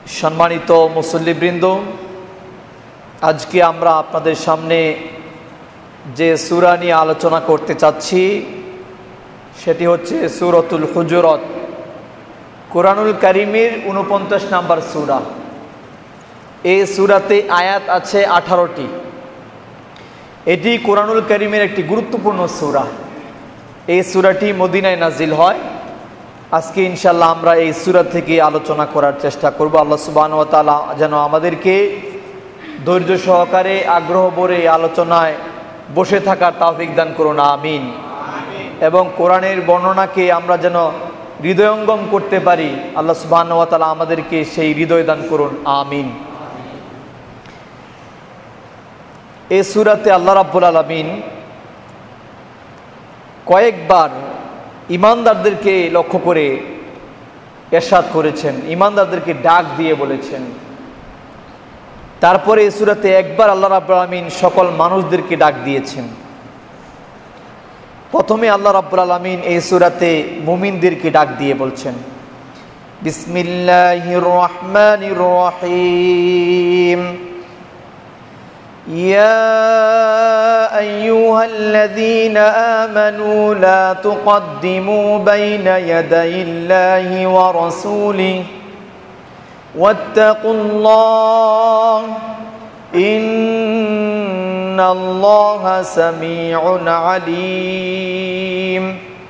সম্মানিত মুসল্লিবৃন্দ, আজকে আমরা আপনাদের সামনে যে সূরা নিয়ে আলোচনা করতে চাচ্ছি সেটি হচ্ছে সূরাতুল হুজুরাত। কোরআনুল কারীমের 49 নম্বর সূরা। এই সূরাতে আয়াত আছে 18টি। এটি কোরআনুল কারীমের একটি গুরুত্বপূর্ণ সূরা। এই সূরাটি মদিনায় নাজিল হয়। আজকে ইনশাআল্লাহ আমরা এই সূরা থেকে আলোচনা করার চেষ্টা করব। আল্লাহ সুবহানাহু ওয়া তাআলা যেন আমাদেরকে ধৈর্য সহকারে আগ্রহ ভরে এই আলোচনায় বসে থাকার তৌফিক দান করুন, আমিন। এবং কোরআনের বর্ণনাকে আমরা যেন হৃদয়ঙ্গম করতে পারি, আল্লাহ সুবহানাহু ওয়া তাআলা আমাদেরকে সেই হৃদয় দান করুন, আমিন। এই সূরাতে আল্লাহ রাব্বুল আলামিন কয়েকবার ঈমানদারদেরকে লক্ষ্য করে ইরশাদ করেছেন, ঈমানদারদেরকে ডাক দিয়ে বলেছেন। তারপরে এই সূরাতে একবার আল্লাহ রাব্বুল আলামিন সকল মানুষদেরকে ডাক দিয়েছেন। প্রথমে আল্লাহ রাব্বুল আলামিন এই সূরাতে মুমিনদেরকে ডাক দিয়ে বলছেন, বিসমিল্লাহির রহমানির রহিম, ইয়া আইয়ুহাল্লাযীনা আমানু লা তুকদ্দিমু বাইনা ইয়াদাইল্লাহি ওয়া রাসূলিহি ওয়াত্তাকুল্লাহ ইন্নাল্লাহা সামিউন আলীম।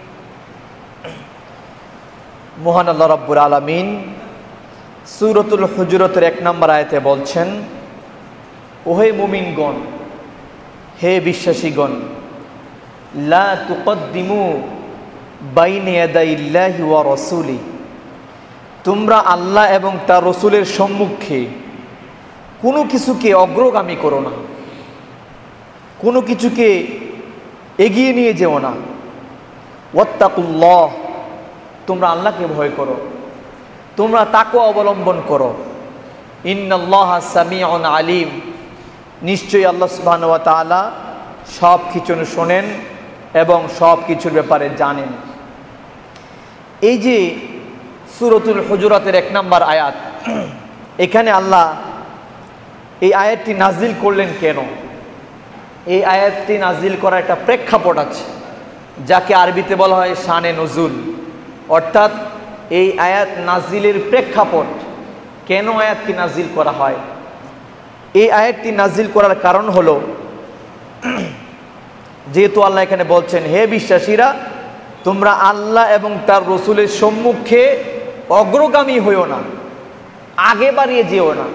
মহান আল্লাহ রাব্বুল আলামিন সূরাতুল হুজুরাতের 1 নম্বর আয়াতে বলছেন, ওহে মুমিনগণ, হে বিশ্বাসীগণ, লা তুকদ্দিমু বাইনা ইয়াদাইল্লাহি ওয়া রাসূলিহি, তোমরা আল্লাহ এবং তার রাসূলের সম্মুখে কোনো কিছুকে অগ্রগামী করো না, কোনো কিছুকে এগিয়ে নিয়ে যেও না। ওয়াত্তাকুল্লাহ, তোমরা আল্লাহকে ভয় করো, তোমরা তাকওয়া অবলম্বন করো। ইন্নাল্লাহা সামিউন আলীম, নিশ্চয়ই আল্লাহ সুবহানাহু ওয়া তাআলা সব কিছু শোনেন এবং সব কিছুর ব্যাপারে জানেন। এই যে সূরাতুল হুজুরাতের 1 নম্বর আয়াত, এখানে আল্লাহ এই আয়াতটি নাজিল করলেন কেন? এই আয়াতটি নাজিল করার একটা প্রেক্ষাপট আছে, যাকে আরবিতে বলা হয় শানে নুজুল, অর্থাৎ এই আয়াত নাজিলের প্রেক্ষাপট। কেন আয়াতটি নাজিল করা হয়? এই আয়াতটি নাজিল করার কারণ হলো, যেহেতু আল্লাহ এখানে বলছেন, হে বিশ্বাসীরা, তোমরা আল্লাহ এবং তার রাসূলের সম্মুখে অগ্রগামী হইও না, আগে বাড়িয়ে যেও না।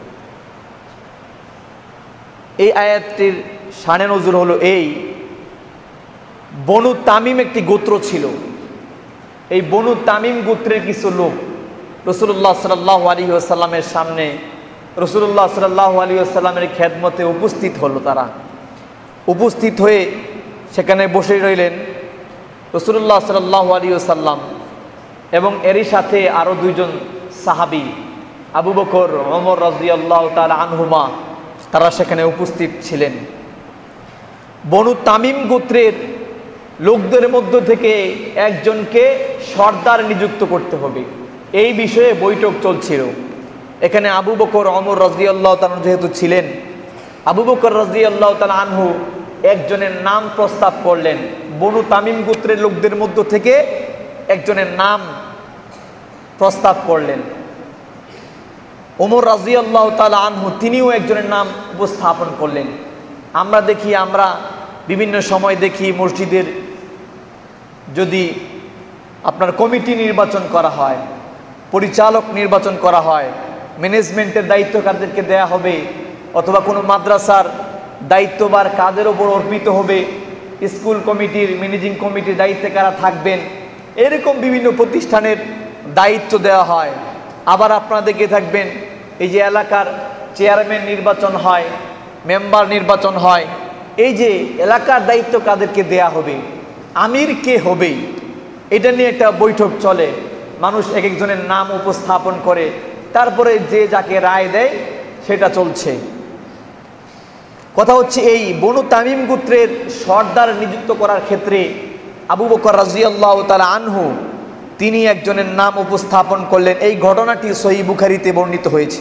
এই আয়াতটির শানে নজুল হলো এই, বনু তামিম একটি গোত্র ছিল। এই বনু তামিম গোত্রের কিছু লোক রাসূলুল্লাহ সাল্লাল্লাহু আলাইহি ওয়াসাল্লামের সামনে রাসূলুল্লাহ সাল্লাল্লাহু আলাইহি ওয়াসাল্লামের খেদমতে উপস্থিত হলো। তারা উপস্থিত হয়ে সেখানে বসে রইলেন রাসূলুল্লাহ সাল্লাল্লাহু আলাইহি ওয়াসাল্লাম এবং এরই সাথে আরও 2 জন সাহাবী, আবু বকর, ওমর রাদিয়াল্লাহু তাআলা আনহুমা, তারা সেখানে উপস্থিত ছিলেন। বনু তামিম গোত্রের লোকদের মধ্য থেকে একজনকে সর্দার নিযুক্ত করতে হবে, এই বিষয়ে বৈঠক চলছিল। এখানে আবু বকর, ওমর রাদিয়াল্লাহু তাআলা যেহেতু ছিলেন, আবু বকর রাদিয়াল্লাহু তাআলা আনহু একজনের নাম প্রস্তাব করলেন। বনু তামিম গোত্রের লোকদের মধ্য থেকে একজনের নাম প্রস্তাব করলেন। ওমর রাদিয়াল্লাহু তাআলা আনহু তিনিও একজনের নাম উপস্থাপন করলেন। আমরা বিভিন্ন সময় দেখি মসজিদের যদি আপনার কমিটি নির্বাচন করা হয়, পরিচালক নির্বাচন করা হয়, ম্যানেজমেন্টের দায়িত্ব কাদেরকে দেয়া হবে, অথবা কোনো মাদ্রাসার দায়িত্বভার কাদের ওপর অর্পিত হবে, স্কুল কমিটির, ম্যানেজিং কমিটির দায়িত্বে কারা থাকবেন, এরকম বিভিন্ন প্রতিষ্ঠানের দায়িত্ব দেওয়া হয়। আবার আপনারা দেখে থাকবেন, এই যে এলাকার চেয়ারম্যান নির্বাচন হয়, মেম্বার নির্বাচন হয়, এই যে এলাকার দায়িত্ব কাদেরকে দেয়া হবে, আমির কে হবে, এটা নিয়ে একটা বৈঠক চলে। মানুষ এক একজনের নাম উপস্থাপন করে, তারপরে যে যাকে রায় দেয় সেটা চলছে। কথা হচ্ছে, এই বনু তামিম গোত্রের সর্দার নিযুক্ত করার ক্ষেত্রে আবু বকর রাদিয়াল্লাহু তাআলা আনহু তিনি একজনের নাম উপস্থাপন করলেন। এই ঘটনাটি সহিহ বুখারীতে বর্ণিত হয়েছে।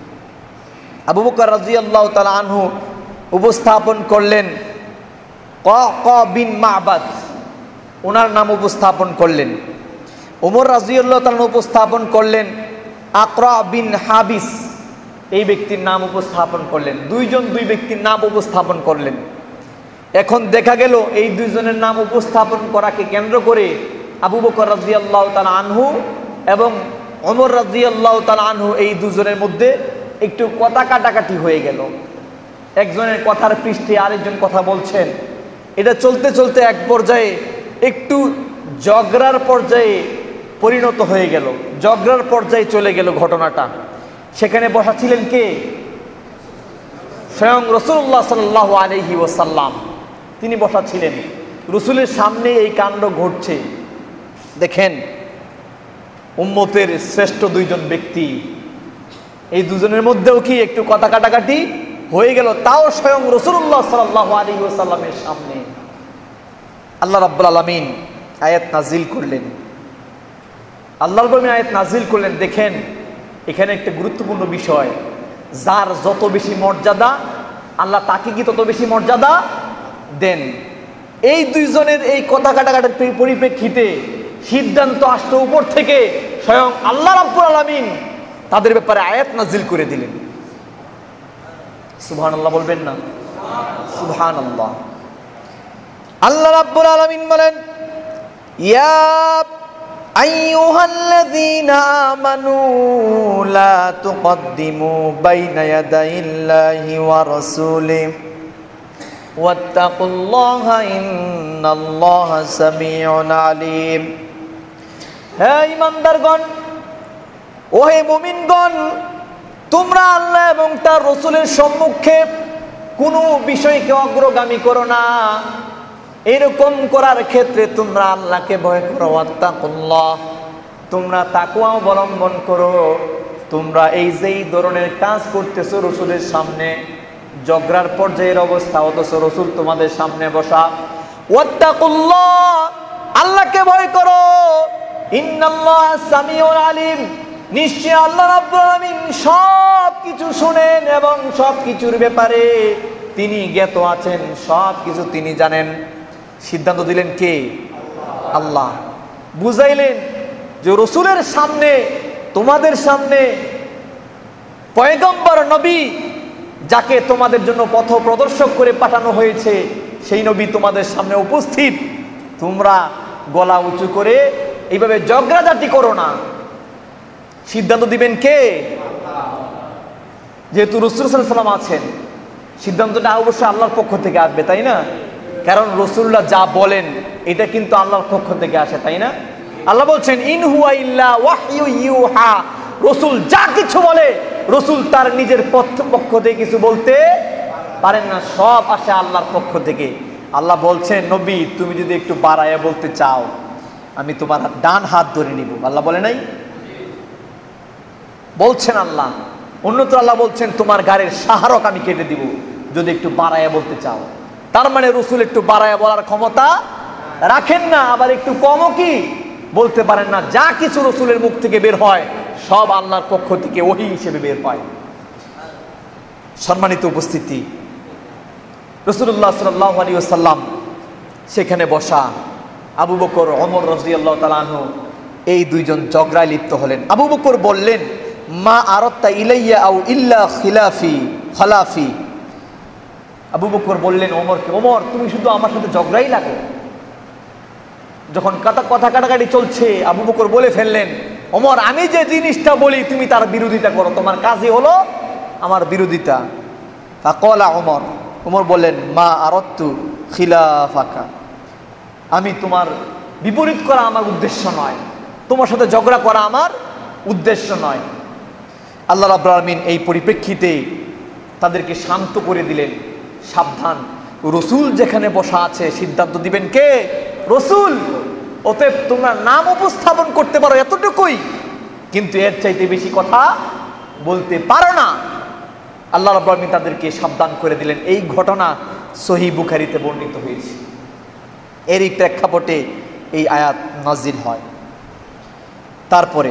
আবু বকর রাদিয়াল্লাহু তাআলা আনহু উপস্থাপন করলেন ক বিন মা'বাদ, ওনার নাম উপস্থাপন করলেন। ওমর রাদিয়াল্লাহু তাআলা উপস্থাপন করলেন আকরা বিন হাবিস, এই ব্যক্তির নাম উপস্থাপন করলেন। দুই ব্যক্তির নাম উপস্থাপন করলেন। এখন দেখা গেল এই দুইজনের নাম উপস্থাপন করাকে কেন্দ্র করে আবু বকর রাদিয়াল্লাহু তাআলা আনহু এবং ওমর রাদিয়াল্লাহু তাআলা আনহু এই দুজনের মধ্যে একটু কথা কাটাকাটি হয়ে গেল। একজনের কথার পৃষ্ঠে আরেকজন কথা বলছেন। এটা চলতে চলতে এক পর্যায়ে একটু ঝগড়ার পর্যায়ে পরিণত হয়ে গেল, ঝগড়ার পর্যায়ে চলে গেল ঘটনাটা। সেখানে বসা ছিলেন কে? স্বয়ং রাসূলুল্লাহ সাল্লাল্লাহু আলাইহি ওয়াসাল্লাম, তিনি বসা ছিলেন। রাসূলের সামনে এই কাণ্ড ঘটছে। দেখেন, উম্মতের শ্রেষ্ঠ দুইজন ব্যক্তি, এই দুজনের মধ্যেও কি একটু কথা কাটাকাটি হয়ে গেল, তাও স্বয়ং রাসূলুল্লাহ সাল্লাল্লাহু আলাইহি ওয়াসাল্লামের সামনে। আল্লাহ রাব্বুল আলামিন আয়াত নাজিল করলেন। আল্লাহ রাব্বুল আলামিন আয়াত নাজিল করলেন। দেখেন, এখানে একটা গুরুত্বপূর্ণ বিষয়, যার যত বেশি মর্যাদা আল্লাহ তাকে কি তত বেশি মর্যাদা দেন। এই দুইজনের এই কথা কাটাকাটির পরিপ্রেক্ষিতে সিদ্ধান্ত আসতো উপর থেকে, স্বয়ং আল্লাহ রাব্বুল আলামিন তাদের ব্যাপারে আয়াত নাজিল করে দিলেন। সুবহানাল্লাহ বলবেন না? সুবহানাল্লাহ। আল্লাহ রাব্বুল আলামিন বলেন, ইয়া আইয়ুহাল্লাযীনা আমানু লা তুকদ্দিমু বাইনা ইয়াদাইল্লাহি ওয়া রাসূলিহি ওয়াত্তাকুল্লাহা ইন্নাল্লাহা সামিউন আলীম। হে ঈমানদারগণ, ও হে মুমিনগণ, তোমরা আল্লাহ এবং তার রাসূলের সম্মুখে কোনো বিষয়কে অগ্রগামী করো না। এরকম করার ক্ষেত্রে তোমরা আল্লাহকে ভয় করো। ওয়াত্তাকুল্লাহ, তোমরা তাকওয়া অবলম্বন করো। তোমরা এই যেই ধরনের কাজ করতেছো রাসূলের সামনে, ঝগড়ার পর্যায়ের অবস্থা, অথচ রাসূল তোমাদের সামনে বসা। ওয়াত্তাকুল্লাহ, আল্লাহকে ভয় করো। ইন্নাল্লাহা সামিউন আলীম, নিশ্চয় আল্লাহ রাব্বুল আলামিন সব কিছু শুনেন এবং সব কিছুর ব্যাপারে তিনি জ্ঞাত আছেন, সব কিছু তিনি জানেন। সিদ্ধান্ত দিলেন কে? আল্লাহ। বুঝাইলেন যে রাসূলের সামনে, তোমাদের সামনে পয়গম্বর নবী, যাকে তোমাদের জন্য পথ প্রদর্শক করে পাঠানো হয়েছে, সেই নবী তোমাদের সামনে উপস্থিত। তোমরা গলা উঁচু করে এইভাবে ঝগড়াঝাটি করো না। সিদ্ধান্ত দিবেন কে? যেহেতু রাসূল সাল্লাল্লাহু আলাইহি ওয়াসাল্লাম আছেন, সিদ্ধান্তটা অবশ্যই আল্লাহর পক্ষ থেকে আসবে, তাই না? কারণ রাসূলুল্লাহ যা বলেন এটা কিন্তু আল্লাহর পক্ষ থেকে আসে, তাই না? আল্লাহ বলছেন, ইন হুয়া ইল্লা ওয়াহয়ু ইউহা, রাসূল যা কিছু বলে রাসূল তার নিজের পক্ষ থেকে কিছু বলতে পারেন না, সব আসে আল্লাহর পক্ষ থেকে। আল্লাহ বলছেন, নবী তুমি যদি একটু বাড়ায়া বলতে চাও, আমি তোমার ডান হাত ধরে নিব। আল্লাহ বলে নাই? বলছেন আল্লাহ। অন্যত্র আল্লাহ বলছেন, তোমার গাড়ির শাহরক আমি কেটে দিব যদি একটু বাড়ায়া বলতে চাও। তার মানে রাসূল একটু বাড়ায়া বলার ক্ষমতা রাখেন না, আবার একটু কমও কি বলতে পারেন না। যা কিছু রাসূলের মুখ থেকে বের হয় সব আল্লাহর পক্ষ থেকে ওহী হিসেবে বের হয়। সম্মানিত উপস্থিতি, রাসূলুল্লাহ সাল্লাল্লাহু আলাইহি ওয়াসাল্লাম সেখানে বসা। আবু বকর, ওমর রাদিয়াল্লাহু তাআলা আনহু এই দুইজন ঝগড়ায় লিপ্ত হলেন। আবু বকর বললেন, মা আরাদতা ইলাইয়া আও ইল্লা খালাফি। আবু বকর বললেন ওমরকে, ওমর তুমি শুধু আমার সাথে ঝগড়াই লাগো। যখন কথা কাটাকাটি চলছে, আবু বকর বলে ফেললেন, ওমর আমি যে জিনিসটা বলি তুমি তার বিরোধিতা করো, তোমার কাজই হলো আমার বিরোধিতা। ফাকালা ওমর বললেন, মা আরাদতু খিলাফাকা, আমি তোমার বিপরীত করা আমার উদ্দেশ্য নয়, তোমার সাথে ঝগড়া করা আমার উদ্দেশ্য নয়। আল্লাহ রাব্বুল আলামিন এই পরিপ্রেক্ষিতে তাদেরকে শান্ত করে দিলেন, সাবধান, রাসূল যেখানে বসা আছে সিদ্ধান্ত দিবেন কে? রাসূল। অতএব তোমরা নাম উপস্থাপন করতে পারো এতটুকুই, কিন্তু এর চাইতে বেশি কথা বলতে পারো না। আল্লাহ রাব্বুল আলামিন তাদেরকে সাবধান করে দিলেন। এই ঘটনা সহিহ বুখারীতে বর্ণিত হয়েছে। এরই প্রেক্ষাপটে এই আয়াত নাজিল হয়। তারপরে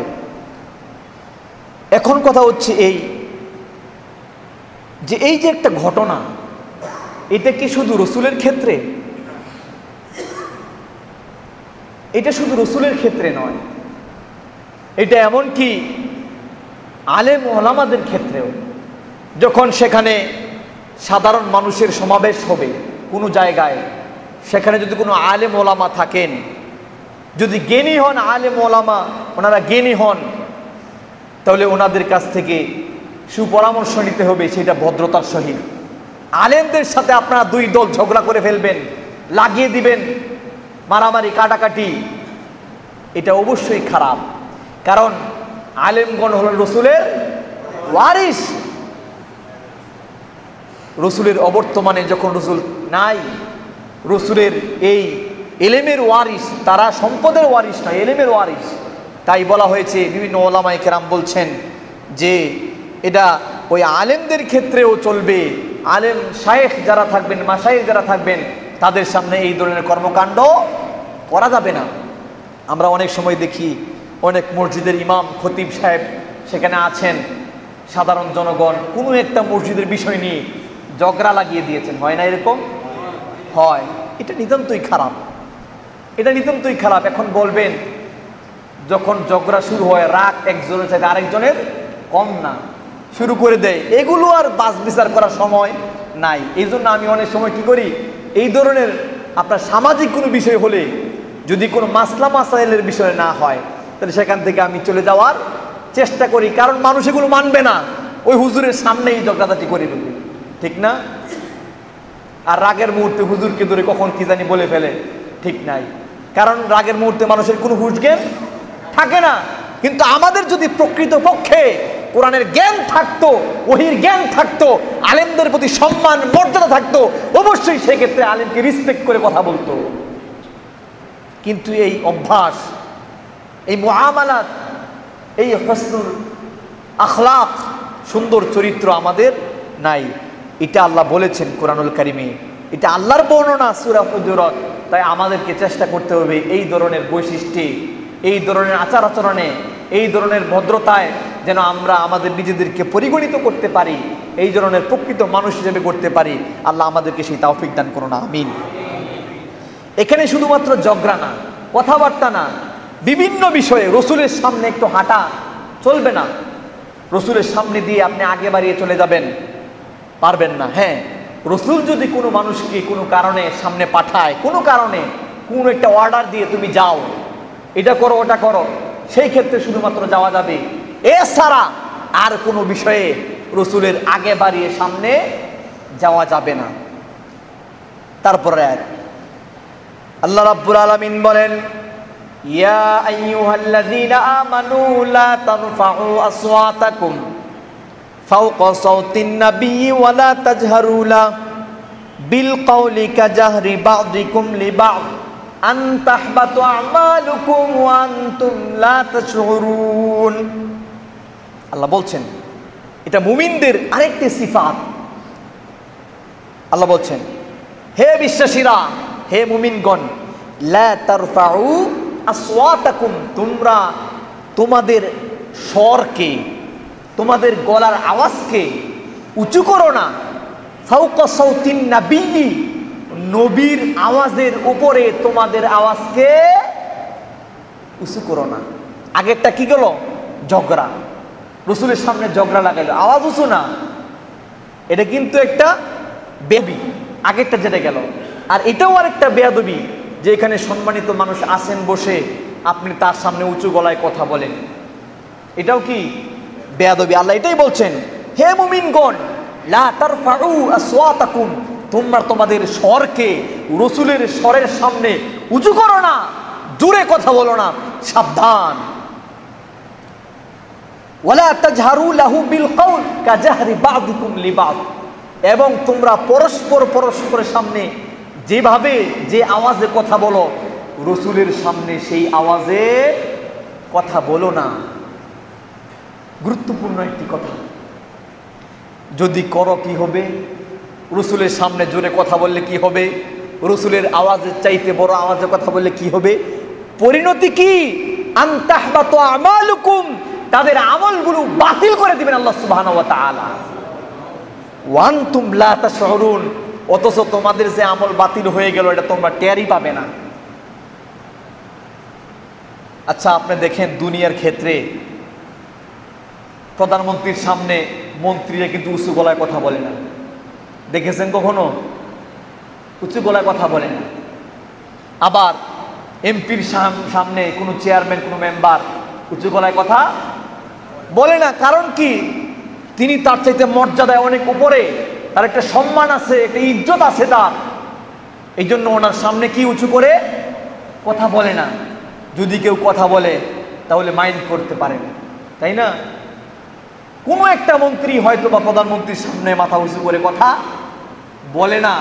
এখন কথা হচ্ছে এই যে এই যে একটা ঘটনা, এটা কি শুধু রসুলের ক্ষেত্রে? এটা শুধু রসুলের ক্ষেত্রে নয়, এটা এমন কি আলেম ওলামাদের ক্ষেত্রেও। যখন সেখানে সাধারণ মানুষের সমাবেশ হবে কোনো জায়গায়, সেখানে যদি কোনো আলেম ওলামা থাকেন, যদি জ্ঞানী হন আলেম ওলামা, ওনারা জ্ঞানী হন, তাহলে ওনাদের কাছ থেকে সুপরামর্শ নিতে হবে, সেটা ভদ্রতার সহিত। আলেমদের সাথে আপনারা দুই দল ঝগড়া করে ফেলবেন, লাগিয়ে দিবেন, মারামারি কাটাকাটি, এটা অবশ্যই খারাপ। কারণ আলেমগণ হলেন রসুলের ওয়ারিস। রসুলের অবর্তমানে যখন রসুল নাই, রসুলের এই এলেমের ওয়ারিস, তারা সম্পদের ওয়ারিস নয়, এলেমের ওয়ারিস। তাই বলা হয়েছে, বিভিন্ন ওলামায়ে কেরাম বলছেন যে এটা ওই আলেমদের ক্ষেত্রেও চলবে। আলেম শায়েখ যারা থাকবেন, মাশায়েখ যারা থাকবেন, তাদের সামনে এই ধরনের কর্মকাণ্ড করা যাবে না। আমরা অনেক সময় দেখি অনেক মসজিদের ইমাম খতিব সাহেব সেখানে আছেন, সাধারণ জনগণ কোনো একটা মসজিদের বিষয় নিয়ে ঝগড়া লাগিয়ে দিয়েছেন, হয় না? এরকম হয়। এটা নিতান্তই খারাপ, এটা নিতান্তই খারাপ। এখন বলবেন, যখন ঝগড়া শুরু হয়, রাগ একজনের সাথে আরেকজনের কম না, শুরু করে দেয়, এগুলো আর বাস বিচার করার সময় নাই। এই জন্য আমি অনেক সময় কি করি, এই ধরনের আপনার সামাজিক কোনো বিষয় হলে, যদি কোনো মাসলা মাসাইলের বিষয় না হয়, তাহলে সেখান থেকে আমি চলে যাওয়ার চেষ্টা করি। কারণ মানুষ এগুলো মানবে না, ওই হুজুরের সামনেই ঝগড়াঝাটি করে ফেলবে, ঠিক না? আর রাগের মুহূর্তে হুজুরকে ধরে কখন কি জানি বলে ফেলে, ঠিক নাই। কারণ রাগের মুহূর্তে মানুষের কোনো হুঁশ জ্ঞান থাকে না। কিন্তু আমাদের যদি প্রকৃতপক্ষে কোরআনের জ্ঞান থাকতো, ওহির জ্ঞান থাকতো, আলেমদের প্রতি সম্মান মর্যাদা থাকতো, অবশ্যই সেক্ষেত্রে আলেমকে রিসপেক্ট করে কথা বলতো। কিন্তু এই অভ্যাস, এই মুআমালাত, এই হসনুল আখলাক, সুন্দর চরিত্র আমাদের নাই। এটা আল্লাহ বলেছেন কোরআনুল কারিমে, এটা আল্লাহর বর্ণনা সূরা হুজুরাত। তাই আমাদেরকে চেষ্টা করতে হবে এই ধরনের বৈশিষ্ট্যে, এই ধরনের আচার আচরণে, এই ধরনের ভদ্রতায় যেন আমরা আমাদের নিজেদেরকে পরিগণিত করতে পারি, এই ধরনের প্রকৃত মানুষ হিসেবে করতে পারি। আল্লাহ আমাদেরকে সেই তৌফিক দান করুন, আমিন। এখানে শুধুমাত্র ঝগড়া না, কথাবার্তা না, বিভিন্ন বিষয়ে রসুলের সামনে একটু হাঁটা চলবে না। রসুলের সামনে দিয়ে আপনি আগে বাড়িয়ে চলে যাবেন, পারবেন না। হ্যাঁ, রসুল যদি কোনো মানুষকে কোনো কারণে সামনে পাঠায়, কোনো কারণে কোনো একটা অর্ডার দিয়ে তুমি যাও, এটা করো ওটা করো, সেই ক্ষেত্রে শুধুমাত্র যাওয়া যাবে। এছাড়া আর কোনো বিষয়ে রসুলের আগে বাড়িয়ে সামনে যাওয়া যাবে না। তারপরে আল্লাহ রাব্বুল আলামিন বলেন, ইয়া আইয়ুহাল্লাযীনা আমানু লা তারফাউ আসওয়াতাকুম ফাওকা সাওতিন নাবিয়্যি ওয়া লা তাজহারু লা বিল কাওলি কাজাহরি বা'দিকুম লিবা'দ আন তাহবাতু আমালুকুম ওয়া আনতুম লা তাশউরুন। আল্লাহ বলছেন, এটা মুমিনদের আরেকটি সিফাত। আল্লাহ বলছেন, হে বিশ্বাসীরা, হে মুমিনগণ, লা তারফাউ আসওয়াতাকুম, তোমরা তোমাদের স্বরকে, তোমাদের গলার আওয়াজকে উঁচু করো না। ফাওকা সাওতিন নাবিয়্যি, নবীর আওয়াজের উপরে তোমাদের আওয়াজকে উঁচু করো না। আগেরটা কি গেল? ঝগড়া। রসুলের সামনে ঝগড়া লাগাইলো, আওয়াজ উঁচু না, এটা কিন্তু একটা বেয়াদবি। আগেরটা যেটা গেল, আর এটাও আর একটা বেয়াদবি যে এখানে সম্মানিত মানুষ আছেন বসে, আপনি তার সামনে উঁচু গলায় কথা বলেন, এটাও কি বেয়াদবি। আল্লাহ এটাই বলছেন, হে মুমিনগণ, লা তারফাউ আসওয়াতাকুম, তোমরা তোমাদের স্বরকে রসুলের স্বরের সামনে উঁচু করো না, জোরে কথা বলো না, সাবধান। ওয়ালা তাজহারু লাহু বিল কাউল কাজাহরি বা'দিকুম লিবা'দ, এবং তোমরা পরস্পরের সামনে যেভাবে যে আওয়াজে কথা বলো, রসুলের সামনে সেই আওয়াজে কথা বলো না। গুরুত্বপূর্ণ একটি কথা। যদি করো কি হবে? রসুলের সামনে জোরে কথা বললে কি হবে? রসুলের আওয়াজের চাইতে বড় আওয়াজে কথা বললে কি হবে? পরিণতি কি? আন তাহবাতু আমালুকুম, তাদের আমলগুলো বাতিল করে দিবেন আল্লাহ সুবহানাহু ওয়া তাআলা। ওয়া আনতুম লা তাশউরুন, অথচ তোমাদের যে আমল বাতিল হয়ে গেল এটা তোমরা টেরই পাবে না। আচ্ছা, আপনি দেখেন দুনিয়ার ক্ষেত্রে প্রধানমন্ত্রীর সামনে মন্ত্রীরা কিন্তু উঁচু গলায় কথা বলে না। দেখেছেন কখনো? উঁচু গলায় কথা বলে না। আবার এমপির সামনে কোনো চেয়ারম্যান, কোনো মেম্বার উঁচু গলায় কথা বলে না। কারণ কি? তিনি তার চাইতে মর্যাদায় অনেক উপরে, তার একটা সম্মান আছে, একটা ইজ্জত আছে তার। এই জন্য ওনার সামনে কি উঁচু করে কথা বলে না। যদি কেউ কথা বলে তাহলে মাইন্ড করতে পারে না, তাই না? কোনো একটা মন্ত্রী হয়তো বা প্রধানমন্ত্রীর সামনে মাথা উঁচু করে কথা বলে না,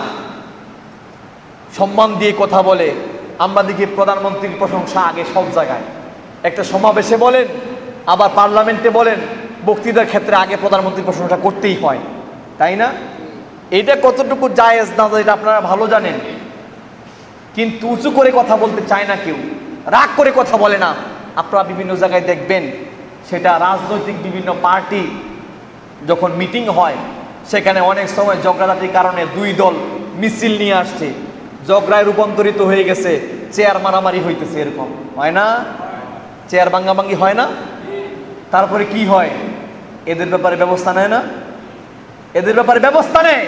সম্মান দিয়ে কথা বলে। আমরা দেখি প্রধানমন্ত্রীর প্রশংসা আগে সব জায়গায়, একটা সমাবেশে বলেন, আবার পার্লামেন্টে বলেন, বক্তৃতার ক্ষেত্রে আগে প্রধানমন্ত্রীর প্রশংসা করতেই হয়, তাই না? এটা কতটুকু জায়েজ না এটা আপনারা ভালো জানেন। কিন্তু উঁচু করে কথা বলতে চায় না কেউ, রাগ করে কথা বলে না। আপনারা বিভিন্ন জায়গায় দেখবেন, সেটা রাজনৈতিক বিভিন্ন পার্টি যখন মিটিং হয়, সেখানে অনেক সময় ঝগড়াঝাটির কারণে দুই দল মিছিল নিয়ে আসছে, ঝগড়ায় রূপান্তরিত হয়ে গেছে, চেয়ার মারামারি হইতেছে, এরকম হয় না? চেয়ার ভাঙ্গাভাঙ্গি হয় না? তারপরে কি হয়? এদের ব্যাপারে ব্যবস্থা নেয় না? এদের ব্যাপারে ব্যবস্থা নেয়।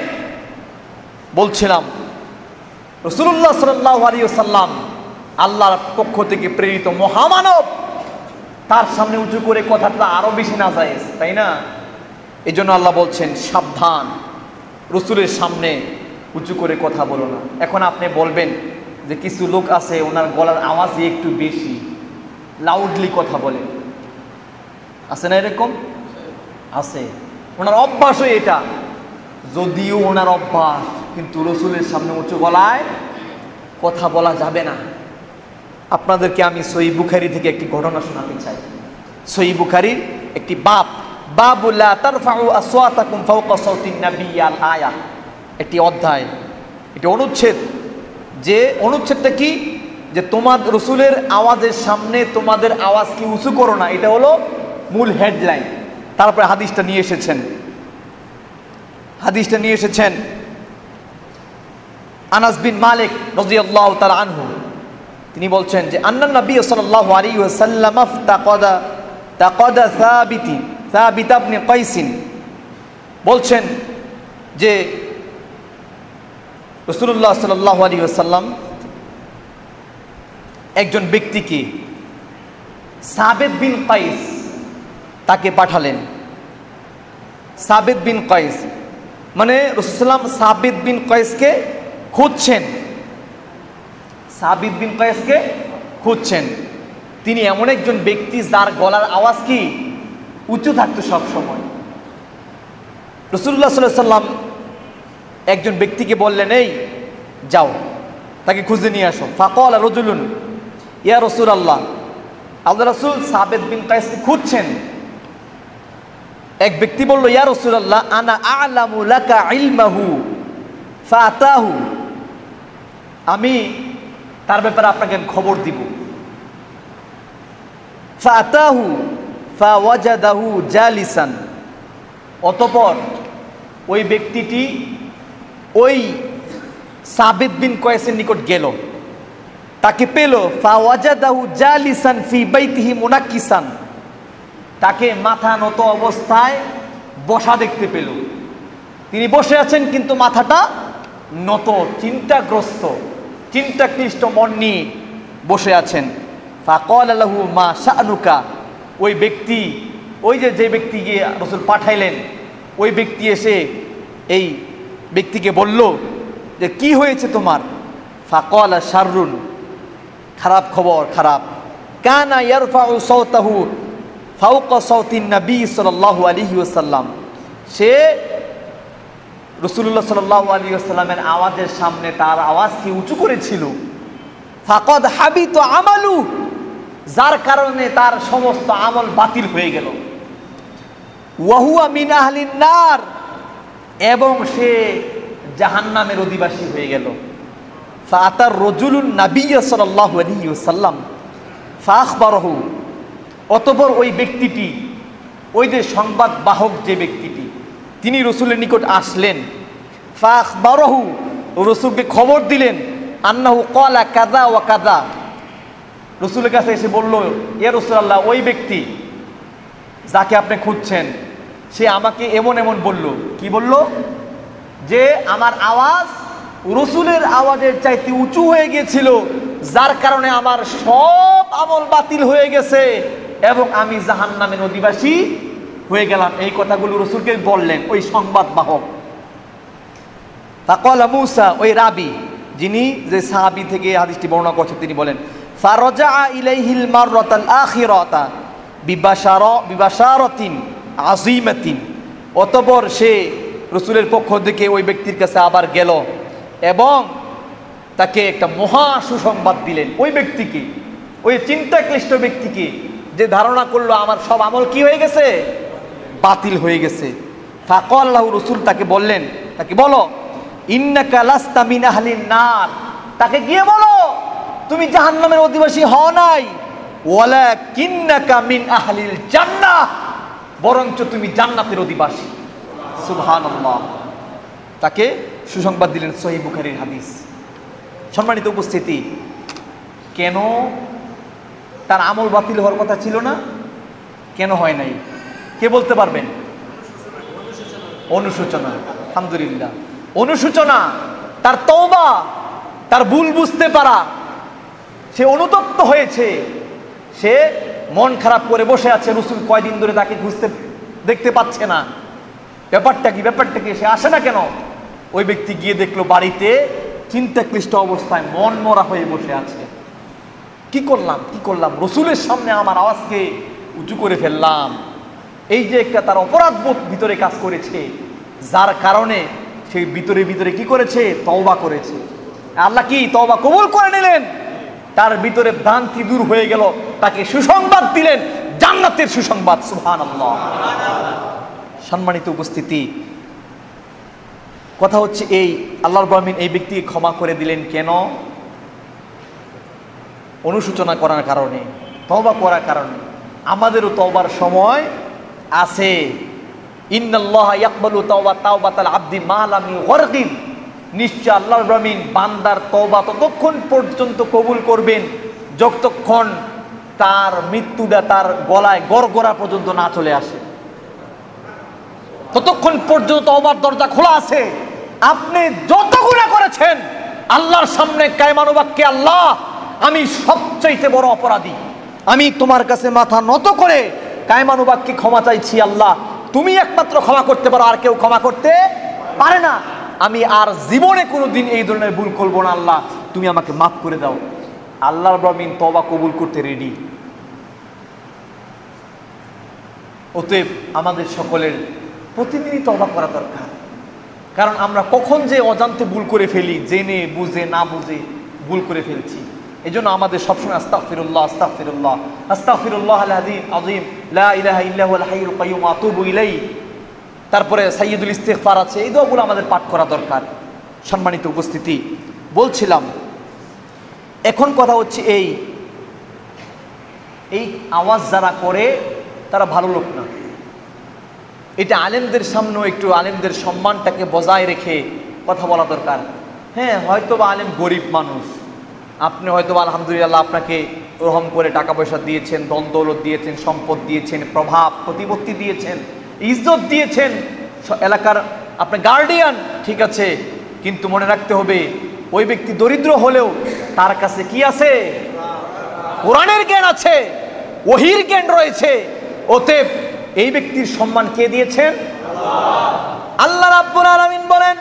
বলছিলাম রাসূলুল্লাহ সাল্লাল্লাহু আলাইহি ওয়াসাল্লাম আল্লাহর পক্ষ থেকে প্রেরিত মহামানব, তার সামনে উঁচু করে কথাটা আরো বেশি নাজায়েজ, তাই না? এই জন্য আল্লাহ বলছেন সাবধান, রসুলের সামনে উঁচু করে কথা বলো না। এখন আপনি বলবেন যে কিছু লোক আছে ওনার গলার আওয়াজই একটু বেশি, লাউডলি কথা বলে, আছে না? এরকম আছে, ওনার অভ্যাসই এটা। যদিও ওনার অভ্যাস, কিন্তু রসুলের সামনে উঁচু গলায় কথা বলা যাবে না। আপনাদেরকে আমি সহিহ বুখারী থেকে একটি ঘটনা শোনাতে চাই। সহিহ বুখারীর একটি বাবু লা তারফাউ আসওয়াতাকুম ফাওকা সাওতিন নবী আল আয়া, একটি অধ্যায়, এটি অনুচ্ছেদ। যে অনুচ্ছেদটা কি? যে তোমার রসুলের আওয়াজের সামনে তোমাদের আওয়াজ কি উঁচু করো না, এটা হলো মূল হেডলাইন। তারপরে হাদিসটা নিয়ে এসেছেন আনাস বিন মালিক রাদিয়াল্লাহু তাআলা আনহু। তিনি বলছেন যে আন্নান নবী সাল্লাল্লাহু আলাইহি ওয়াসাল্লাম তাকাদা সাবিত ইবনে কাইস, বলছেন যে রাসূলুল্লাহ সাল্লাল্লাহু আলাইহি ওয়াসাল্লাম একজন ব্যক্তিকে, সাবিত বিন কাইস, তাকে পাঠালেন। সাবিত বিন কাইস মানে রাসূলুল্লাহ সাবিত বিন কাইসকে খুঁজছেন। সাবিত বিন কাইসকে খুঁজছেন। তিনি এমন একজন ব্যক্তি যার গলার আওয়াজ কি উঁচু থাকতো সব সময়। রাসূলুল্লাহ সাল্লাল্লাহু আলাইহি ওয়াসাল্লাম একজন ব্যক্তিকে বললেন, এই যাও তাকে খুঁজে নিয়ে আসো। ফাকালা রাজুলুন ইয়া রাসূলুল্লাহ, আল্লাহ রাসূল সাবিত বিন কাইসকে খুঁজছেন। এক ব্যক্তি বলল, ইয়া রাসূলুল্লাহ আনা আ'লামু লাকা ইলমাহু ফাতাহু, আমি তার ব্যাপারে আপনাকে খবর দিব। ফাতাহু ফাওয়াজাদাহু জালিসান, অতঃপর ওই ব্যক্তিটি ওই সাবিত বিন কাইসের নিকট গেল, তাকে পেল। ফাওয়াজাদাহু জালিসান ফি বাইতিহি মুনাক্কিসান, তাকে মাথা নত অবস্থায় বসা দেখতে পেল। তিনি বসে আছেন কিন্তু মাথাটা নত, চিন্তাক্লিষ্ট মন নিয়ে বসে আছেন। ফাকালা লাহু মা শা'নুকা, ওই ব্যক্তি, ওই যে ব্যক্তিকে রাসূল পাঠাইলেন, ওই ব্যক্তি এসে এই ব্যক্তিকে বলল যে কি হয়েছে তোমার? ফাকালা শাররুন, খারাপ খবর, খারাপ। কানা ইয়ারফাউ সাওতাহু ফাওকা সাওতিন নবী সাল্লাল্লাহু আলাইহি ওয়াসাল্লাম, সে রাসূলুল্লাহ সাল্লাল্লাহু আলাইহি ওয়াসাল্লামের আওয়াজের সামনে তার আওয়াজ কি উঁচু করেছিল। ফাকাদ হাবিত আমালু, যার কারণে তার সমস্ত আমল বাতিল হয়ে গেল। ওয়া হুয়া মিন আহলিন নার, এবং সে জাহান্নামের অধিবাসী হয়ে গেল। ফাতার রাজুলুন নবী সাল্লাল্লাহু আলাইহি ওয়াসাল্লাম ফাখবারহু, অতঃপর ওই ব্যক্তিটি, ওই যে সংবাদ বাহক যে ব্যক্তিটি, তিনি রসুলের নিকট আসলেন। ফাখবারহু, রসুলকে খবর দিলেন, আন্নাহু ক্বালা কাযা ওয়া কাযা, রসুলের কাছে এসে বলল, ইয়া রাসূলুল্লাহ, ওই ব্যক্তি যাকে আপনি খুঁজছেন সে আমাকে এমন এমন বলল। কি বলল? যে আমার আওয়াজ রসুলের আওয়াজের চাইতে উঁচু হয়ে গিয়েছিল, যার কারণে আমার সব আমল বাতিল হয়ে গেছে এবং আমি জাহান্নামের অধিবাসী হয়ে গেলাম। এই কথাগুলো রসুলকে বললেন ওই সংবাদ বাহক। ফাকালা মূসা, ওই রাবি যিনি যে সাহাবী থেকে হাদিসটি বর্ণনা করছেন, তিনি বলেন, ফারাজা ইলাইহিল মাররাতাল আখিরাতা বিবাশারাতিন আযীমাতিন, অতঃপর সে রসুলের পক্ষ থেকে ওই ব্যক্তির কাছে আবার গেল এবং তাকে একটা মহা সুসংবাদ দিলেন। ওই ব্যক্তিকে, ওই চিন্তাক্লিষ্ট ব্যক্তিকে, যে ধারণা করলো আমার সব আমল কি হয়ে গেছে, বাতিল হয়ে গেছে। ফাকাল লাহু, রসুল তাকে বললেন, তাকে বলো, ইন্নাকা লাস্তা মিন আহলিন নার, তাকে গিয়ে বলো তুমি জাহান্নামের অধিবাসী হও নাই, ওয়ালাকিন্নাকা মিন আহলিল জান্নাহ, বরঞ্চ তুমি জান্নাতের অধিবাসী। সুবহানাল্লাহ। তাকে সুসংবাদ দিলেন। সহিহ বুখারীর হাদিস। সম্মানিত উপস্থিতি, কেন তার আমল বাতিল হওয়ার কথা ছিল না? কেন হয় নাই? কে বলতে পারবেন? অনুশোচনা। আলহামদুলিল্লাহ, অনুশোচনা, তার তওবা, তার ভুল বুঝতে পারা, সে অনুতপ্ত হয়েছে, সে মন খারাপ করে বসে আছে, রসুল কয়দিন ধরে তাকে খুঁজতে দেখতে পাচ্ছে না, ব্যাপারটা কি, ব্যাপারটা কি, সে আসে না কেন? ওই ব্যক্তি গিয়ে দেখলো বাড়িতে চিন্তাক্লিষ্ট অবস্থায় মন মরা হয়ে বসে আছে। কি করলাম, কি করলাম, রসুলের সামনে আমার আওয়াজকে উঁচু করে ফেললাম। এই যে একটা তার অপরাধ বোধ ভিতরে কাজ করেছে, যার কারণে সেই ভিতরে ভিতরে কি করেছে, তওবা করেছে। আল্লাহ কি তওবা কবুল করে নিলেন, তার ভিতরে ভ্রান্তি দূর হয়ে গেল, তাকে সুসংবাদ দিলেন, জান্নাতের সুসংবাদ। সুবহানাল্লাহ। সম্মানিত উপস্থিতি, কথা হচ্ছে এই, আল্লাহ রাব্বুল আলামিন এই ব্যক্তিকে ক্ষমা করে দিলেন কেন? অনুশোচনা করার কারণে, তওবা করার কারণে। আমাদেরও তওবার সময় আছে। ইন্নাল্লাহা ইয়াকবালু তাওবাতাল আবদি মা লাম ইউগরগিব, নিশ্চয় আল্লাহ রাব্বুল আলামিন বান্দার তওবা ততক্ষণ পর্যন্ত কবুল করবেন যতক্ষণ তার মৃত্যুটা তার গলায় গড়গড়া পর্যন্ত না চলে আসে, ততক্ষণ পর্যন্ত তওবার দরজা খোলা আছে। আপনি যত গুনাহ করেছেন আল্লাহর সামনে কায়মানুবাক্যে, আল্লাহ আমি সবচাইতে বড় অপরাধী, আমি তোমার কাছে মাথা নত করে কায়মানুবাক্যে ক্ষমা চাইছি। আল্লাহ তুমি একমাত্র ক্ষমা করতে পারো, আর কেউ ক্ষমা করতে পারে না। আমি আর জীবনে কোনোদিন এই ধরনের ভুল করবো না, আল্লাহ তুমি আমাকে মাফ করে দাও। আল্লাহ রাব্বুল আলামিন তওবা কবুল করতে রেডি। অতএব আমাদের সকলের প্রতিদিনই তওবা করা দরকার, কারণ আমরা কখন যে অজান্তে ভুল করে ফেলি, জেনে বুঝে না বুঝে ভুল করে ফেলছি। এই জন্য আমাদের সবসময় আস্তাগফিরুল্লাহ, আস্তাগফিরুল্লাহ, আস্তাগফিরুল্লাহাল আযীম, লা ইলাহা ইল্লা হুয়াল হাইয়ুল কাইয়্যুম, আতুবু ইলাইহি। তারপরে সাইয়্যিদুল ইস্তিগফার আছে, এই দোয়াগুলো আমাদের পাঠ করা দরকার। সম্মানিত উপস্থিতি, বলছিলাম এখন কথা হচ্ছে এই আওয়াজ যারা করে তারা ভালো লোক না। এটা আলেমদের সামনেও একটু আলেমদের সম্মানটাকে বজায় রেখে কথা বলা দরকার। হ্যাঁ, হয়তো বা আলেম গরিব মানুষ, আপনি হয়তো আলহামদুলিল্লাহ আপনাকে রহম করে টাকা পয়সা দিয়েছেন, ধন দৌলত দিয়েছেন, সম্পদ দিয়েছেন, প্রভাব প্রতিপত্তি দিয়েছেন, ইজ্জত দিয়েছেন, এলাকার আপনি গার্ডিয়ান, ঠিক আছে, কিন্তু মনে রাখতে হবে ওই ব্যক্তি দরিদ্র হলেও তার কাছে কি আছে? কোরআনের জ্ঞান আছে, ওহীর জ্ঞান রয়েছে। অতএব এই ব্যক্তির সম্মান কে দিয়েছেন? আল্লাহ রাব্বুল আলামিন বলেন,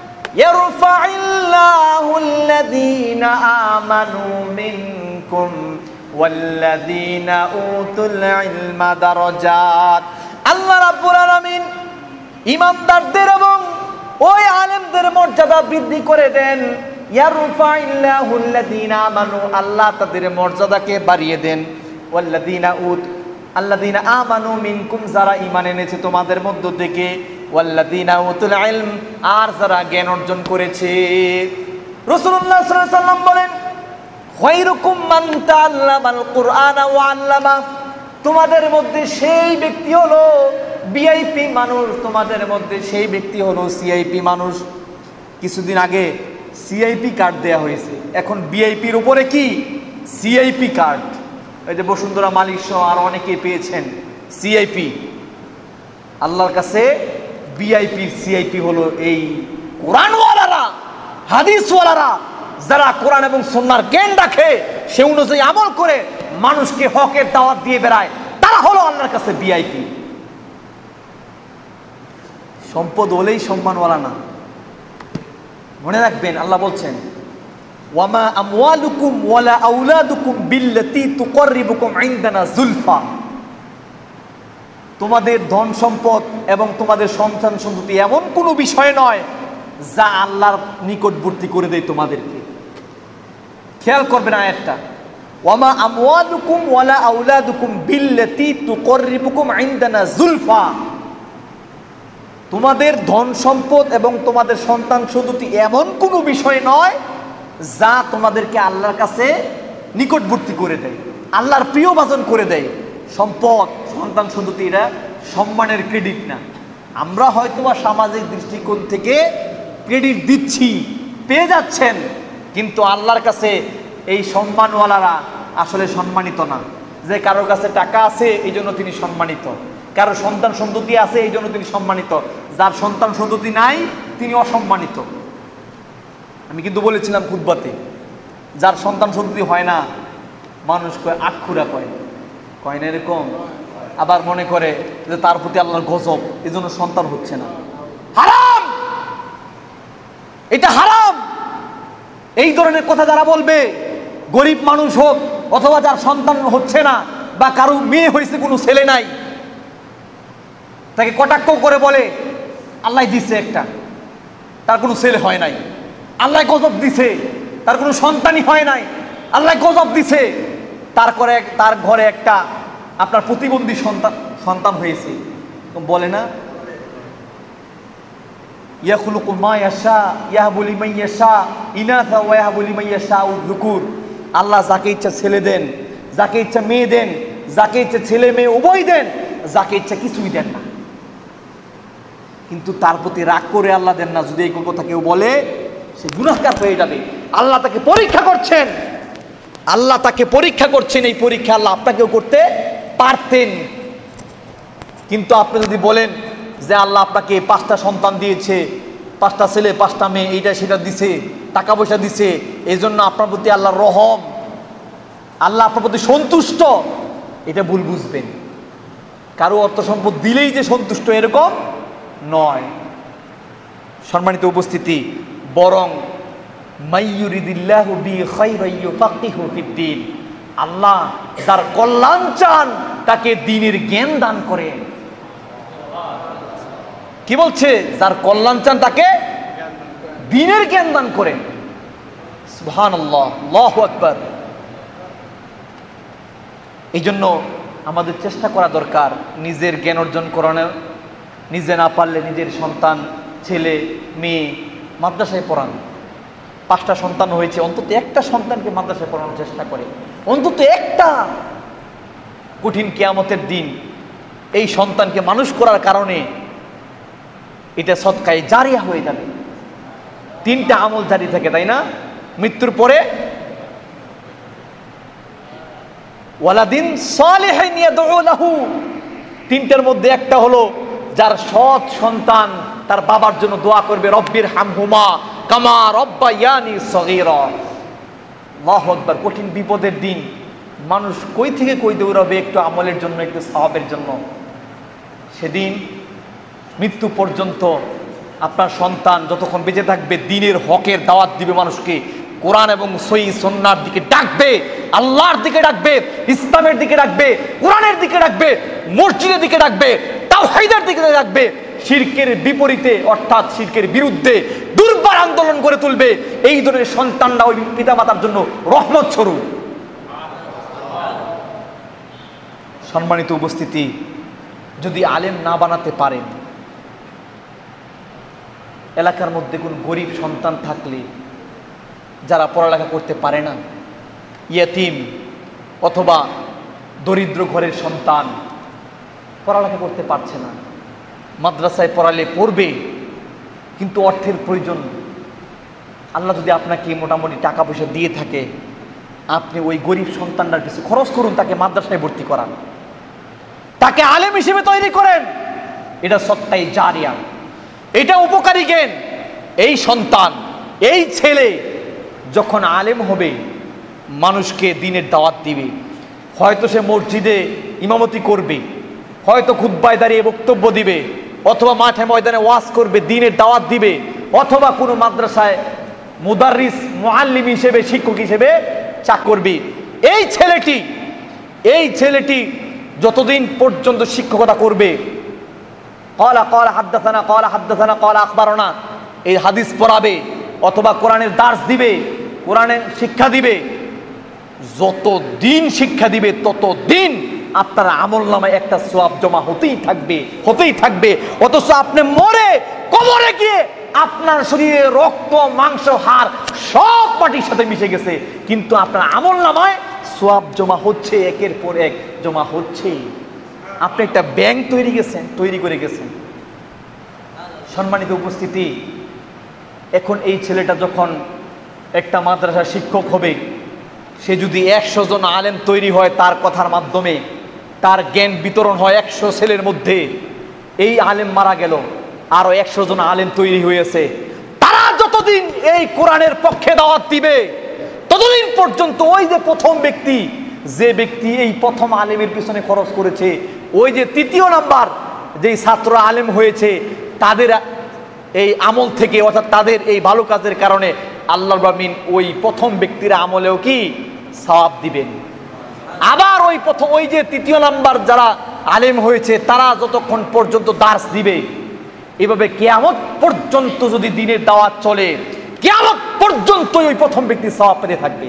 ইয়ারফাইল্লাহুল্লাযীনা আমানু মিনকুম ওয়াল্লাযীনা উতুল ইলমা দারাজাত। আল্লাহ রাব্বুল আলামিন ঈমানদারদের এবং ওই আলেমদের মর্যাদা বৃদ্ধি করে দেন। ইয়ারফাইল্লাহুল্লাযীনা আমানু, আল্লাহ তাদের মর্যাদাকে বাড়িয়ে দেন। আল্লাযীনা আমানু মিনকুম, যারা ঈমান এনেছে তোমাদের মধ্য থেকে। ওয়াল্লাযীনা উতুল ইলম, আর যারা জ্ঞান অর্জন করেছে। রাসূলুল্লাহ সাল্লাল্লাহু আলাইহি ওয়াসাল্লাম বলেন, খায়রুকুম মান তাআল্লামাল কুরআনা ওয়া আল্লামা, তোমাদের মধ্যে সেই ব্যক্তি হলো ভিআইপি মানুষ, তোমাদের মধ্যে সেই ব্যক্তি হলো সিআইপি মানুষ। কিছুদিন আগে সিআইপি কার্ড দেয়া হয়েছে, এখন ভিআইপির উপরে কি সিআইপি কার্ড। এই যে বসুন্ধরা মালিক সহ আর অনেকে পেয়েছেন সিআইপি। আল্লাহর কাছে ভিআইপি সিআইপি হলো এই কোরআনওয়ালারা, হাদিসওয়ালারা, যারা কোরআন এবং সুন্নাহর জ্ঞান রাখে, সে অনুযায়ী আমল করে মানুষকে হকের দাওয়াত দিয়ে বেড়ায়, তারা হলো আল্লাহর কাছে ভিআইপি। সম্পদ হলেই সম্মানওয়ালা না, মনে রাখবেন। আল্লাহ বলছেন ওয়ামা আমওয়ালুকুম ওয়ালা আওলাদুকুম বিল্লাতি তুকররিবুকুম ইনদানা যুলফা, তোমাদের ধন সম্পদ এবং তোমাদের সন্তান সন্ততি এমন কোনো বিষয় নয় যা আল্লাহর নিকটবর্তী করে দেয় তোমাদেরকে। খেয়াল করবেন আয়াতটা, ওয়ামা আমওয়ালুকুম ওয়ালা আওলাদুকুম বিল্লাতি তুকররিবুকুম ইনদানা যুলফা, তোমাদের ধন সম্পদ এবং তোমাদের সন্তান সন্ততি এমন কোনো বিষয় নয় যা তোমাদেরকে আল্লাহর কাছে নিকটবর্তী করে দেয়, আল্লাহর প্রিয়ভাজন করে দেয়। সম্পদ, সন্তান সন্ততি এরা সম্মানের ক্রেডিট না। আমরা হয়তোবা সামাজিক দৃষ্টিকোণ থেকে ক্রেডিট দিচ্ছি, পেয়ে যাচ্ছেন, কিন্তু আল্লাহর কাছে এই সম্মানওয়ালারা আসলে সম্মানিত না। যে কারোর কাছে টাকা আছে এই জন্য তিনি সম্মানিত, কারো সন্তান সন্ততি আছে এই জন্য তিনি সম্মানিত, যার সন্তান সন্ততি নাই তিনি অসম্মানিত। আমি কিন্তু বলেছিলাম খুতবাতে, যার সন্তান সন্ততি হয় না মানুষ কয় আক্ষুরা কয় কয় না এরকম, আবার মনে করে যে তার প্রতি আল্লাহর গজব, এই জন্য সন্তান হচ্ছে না। হারাম, এটা হারাম। এই ধরনের কথা যারা বলবে, গরিব মানুষ হোক অথবা যার সন্তান হচ্ছে না বা কারো মেয়ে হয়েছে কোনো ছেলে নাই, তাকে কটাক্ষ করে বলে আল্লাহ দিছে একটা, তার কোনো ছেলে হয় নাই, আল্লাহ গজব দিছে, তার কোনো সন্তানই হয় নাই, আল্লাহ গজব দিছে, তার ঘরে একটা আপনার প্রতিবন্ধী সন্তান হয়েছে, বলে না ইয়াখলুকু মা ইয়াশা ইয়াহবু লিমান ইয়াশা ইনাসা ওয়া ইয়াহবু লিমান ইয়াশা যুকুর, আল্লাহ যাকে ইচ্ছা ছেলে দেন, যাকে ইচ্ছা মেয়ে দেন, যাকে ইচ্ছা ছেলে মেয়ে উভয় দেন, যাকে ইচ্ছা কিছুই দেন না। কিন্তু তার প্রতি রাগ করে আল্লাহ দেন না, যদি এই কথা কেউ বলে সে গুনাহগার হয়ে যাবে। আল্লাহ তাকে পরীক্ষা করছেন, আল্লাহ তাকে পরীক্ষা করছেন। এই পরীক্ষা আল্লাহ আপনাকেও করতে পারতেন, কিন্তু আপনি যদি বলেন যে আল্লাহ আপনাকে 5টা সন্তান দিয়েছে, 5টা ছেলে 5টা মেয়ে, এইটা সেটা দিছে, টাকা পয়সা দিছে, এই জন্য আপনার প্রতি আল্লাহর রহম, আল্লাহ আপনার প্রতি সন্তুষ্ট, এটা ভুল বুঝবেন। কারো অর্থ সম্পদ দিলেই যে সন্তুষ্ট এরকম নয়। সম্মানিত উপস্থিতি, বরং মাইয়ুরিদিল্লাহু বি খায়রান ইউফাক্কিহু ফিদ্দীন, আল্লাহ যার কল্যাণ চান তাকে দ্বীনের জ্ঞান দান করেন। কি বলছে? যার কল্যাণ চান তাকে দ্বীনের জ্ঞান দান করেন। সুবহানাল্লাহ, আল্লাহু আকবার। এই জন্য আমাদের চেষ্টা করা দরকার নিজের জ্ঞান অর্জন করানোর। নিজে না পারলে নিজের সন্তান, ছেলে মেয়ে মাদ্রাসায় পড়ান। 5টা সন্তান হয়েছে, অন্তত একটা সন্তানকে মাদ্রাসায় পড়ানোর চেষ্টা করে, অন্তত একটা। কঠিন কিয়ামতের দিন এই সন্তানকে মানুষ করার কারণে এটা সদকায়ে জারিয়া হয়ে যাবে। 3টা আমল জারি থাকে, তাই না? মৃত্যুর পরে ওয়ালাদিন সালিহিন ইয়াদউ লাহু, 3টার মধ্যে একটা হলো যার সৎ সন্তান তার বাবার জন্য দোয়া করবে, রব্বির হামহুমা কামা রব্বায়ানি সগীরা। আল্লাহু আকবার। কঠিন বিপদের দিন মানুষ কই থেকে কই দৌড়াবে একটু আমলের জন্য, একটু সওয়াবের জন্য। সেদিন মৃত্যু পর্যন্ত আপনার সন্তান যতক্ষণ বেঁচে থাকবে দ্বীনের হকের দাওয়াত দিবে মানুষকে, কোরআন এবং সহিহ সুন্নাহর দিকে ডাকবে, আল্লাহর দিকে ডাকবে, ইসলামের দিকে ডাকবে, কোরআনের দিকে ডাকবে, মসজিদের দিকে ডাকবে, তাওহীদের দিকে ডাকবে। শিরকের বিপরীতে অর্থাৎ শিরকের বিরুদ্ধে দুর্বার আন্দোলন করে তুলবে। এই ধরনের সন্তানরা ওই পিতামাতার জন্য রহমত স্বরূপ। সম্মানিত উপস্থিতি, যদি আলেম না বানাতে পারেন, এলাকার মধ্যে কোন গরিব সন্তান থাকলে যারা পড়ালেখা করতে পারে না, ইয়েতিম অথবা দরিদ্র ঘরের সন্তান, পড়ালেখা করতে পারছে না, মাদ্রাসায় পড়ালে পড়বে কিন্তু অর্থের প্রয়োজন। আল্লাহ যদি আপনাকে মোটামুটি টাকা পয়সা দিয়ে থাকে, আপনি ওই গরিব সন্তানটার কিছু খরচ করুন, তাকে মাদ্রাসায় ভর্তি করান, তাকে আলেম হিসেবে তৈরি করেন। এটা সত্তাই জারিয়া, এটা উপকারী জ্ঞান। এই সন্তান, এই ছেলে যখন আলেম হবে, মানুষকে দিনের দাওয়াত দিবে, হয়তো সে মসজিদে ইমামতি করবে, হয়তো খুতবায় দাঁড়িয়ে বক্তব্য দিবে, অথবা মাঠে ময়দানে ওয়াজ করবে, দিনের দাওয়াত দিবে, অথবা কোনো মাদ্রাসায় মুদাররিস মুআল্লিম হিসেবে, শিক্ষক হিসেবে চাকরি করবে। এই ছেলেটি যতদিন পর্যন্ত শিক্ষকতা করবে, ক্বালা হাদ্দাসানা ক্বালা হাদ্দাসানা ক্বালা আখবারনা, এই হাদিস পড়াবে অথবা কোরআনের দার্স দিবে, কোরআনের শিক্ষা দিবে, যতদিন শিক্ষা দিবে ততদিন আপনার আমলনামায় একটা সওয়াব জমা হতেই থাকবে। অথচ আপনি মরে কবরে গিয়ে আপনার শরীরে রক্ত মাংস হাড় সব মাটির সাথে মিশে গেছে, কিন্তু আপনার আমলনামায় সওয়াব জমা হচ্ছে, একের পর এক জমা হচ্ছে। আপনি একটা ব্যাংক তৈরি করে গেছেন। সম্মানিত উপস্থিতি, এখন এই ছেলেটা যখন একটা মাদ্রাসার শিক্ষক হবে, সে যদি 100 জন আলেম তৈরি হয় তার কথার মাধ্যমে, তার জ্ঞান বিতরণ হয় 100 ছেলের মধ্যে, এই আলেম মারা গেল, আরো 100 জন আলেম তৈরি হয়েছে, তারা যতদিন এই কোরআনের পক্ষে দাওয়াত দিবে ততদিন পর্যন্ত ওই যে প্রথম ব্যক্তি, যে ব্যক্তি এই প্রথম আলেমের পিছনে খরচ করেছে, ওই যে তৃতীয় নাম্বার যেই ছাত্র আলেম হয়েছে, তাদের এই আমল থেকে, অর্থাৎ তাদের এই ভালো কাজের কারণে আল্লাহ রাব্বুল আলামিন ওই প্রথম ব্যক্তির আমলেও কি সওয়াব দিবেন। আবার ওই যে তৃতীয় নাম্বার যারা আলেম হয়েছে, তারা যতক্ষণ পর্যন্ত দার্স দিবে, এভাবে কিয়ামত পর্যন্ত যদি দিনের দাওয়াত চলে, কিয়ামত পর্যন্ত ওই প্রথম ব্যক্তি সওয়াব পেতে থাকবে।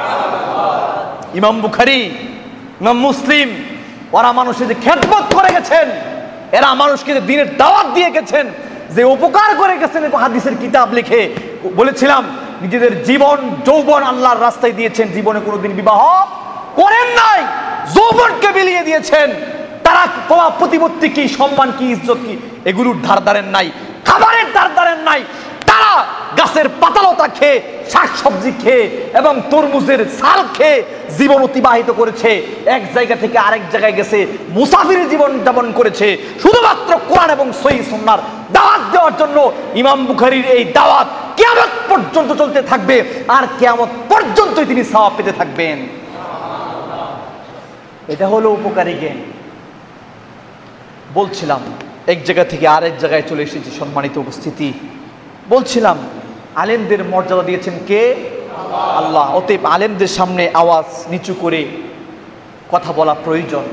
ইমাম বুখারী, ইমাম মুসলিম, ওরা মানুষের যে খেদমত করে গেছেন, এরা মানুষকে দিনের দাওয়াত দিয়ে গেছেন, যে উপকার করে গেছেন, হাদিসের কিতাব লিখে। বলেছিলাম, নিজেদের জীবন যৌবন আল্লাহর রাস্তায় দিয়েছেন, জীবনে কোনোদিন বিবাহ করেন নাই, যৌবনকে বিলিয়ে দিয়েছেন। তারা তোমার প্রতিপত্তি কি, সম্মান কি, ইজ্জত কি, এগুলোর ধার ধারেন নাই, খাবারের ধার ধারেন নাই। তারা গাছের পাতালতা খেয়ে, শাকসবজি খেয়ে এবং তরমুজের ছাল খেয়ে জীবন অতিবাহিত করেছে। এক জায়গা থেকে আরেক জায়গায় গেছে, মুসাফির জীবন যাপন করেছে, শুধুমাত্র কোরআন এবং সহিহ সুন্নাহর দাওয়াত দেওয়ার জন্য। ইমাম বুখারীর এই দাওয়াত কিয়ামত পর্যন্ত চলতে থাকবে, আর কিয়ামত পর্যন্তই তিনি সওয়াব পেতে থাকবেন। এটা হলো উপকারী জ্ঞান। বলছিলাম, এক জায়গা থেকে আরেক জায়গায় চলে এসেছি। সম্মানিত উপস্থিতি, বলছিলাম আলেমদের মর্যাদা দিয়েছেন কে? আল্লাহ। অতএব আলেমদের সামনে আওয়াজ নিচু করে কথা বলা প্রয়োজন।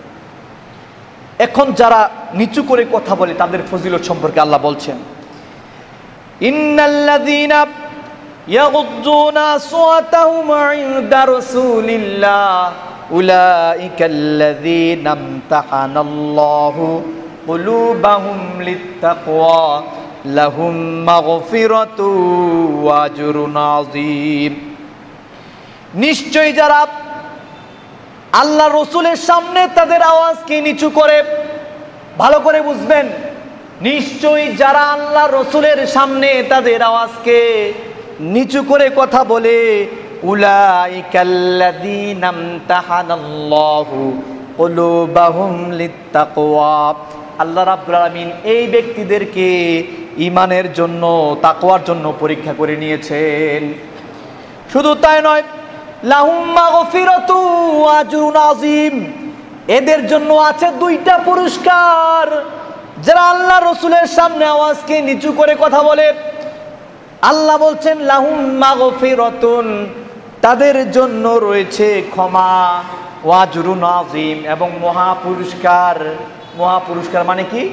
এখন যারা নিচু করে কথা বলে তাদের ফজিলত সম্পর্কে আল্লাহ বলছেন, ইন্নাল্লাযীনা ইয়াগুদ্দুনা আসওয়াতাহুম ইনদা রাসূলিল্লাহ উলাইকাল্লাযীনা ইমতাহানাল্লাহু কুলুবাহুম লিত্তাকওয়া লাহুম মাগফিরাতু ওয়া আজরুন আযীম। নিশ্চয়ই যারা আল্লাহ রসুলের সামনে তাদের আওয়াজকে নিচু করে, ভালো করে বুঝবেন, নিশ্চয়ই যারা আল্লাহ রসুলের সামনে তাদের আওয়াজকে নিচু করে কথা বলে, উলাইকাল্লাযীনা ইমতাহানাল্লাহু কুলুবাহুম লিত্তাকওয়া, আল্লাহ রাব্বুল আলামিন এই ব্যক্তিদেরকে ঈমানের জন্য, তাকওয়ার জন্য পরীক্ষা করে নিয়েছেন। শুধু তাই নয়, লাহুম মাগফিরাতু ওয়া আজরুন আযীম, এদের জন্য আছে 2টা পুরস্কার। যারা আল্লাহ রসুলের সামনে আওয়াজকে নিচু করে কথা বলে, আল্লাহ বলছেন লাহুম মাগফিরাতুন, তাদের জন্য রয়েছে ক্ষমা, ওয়া আজরুন আযীম, এবং মহা পুরস্কার। মহা পুরস্কার মানে কি?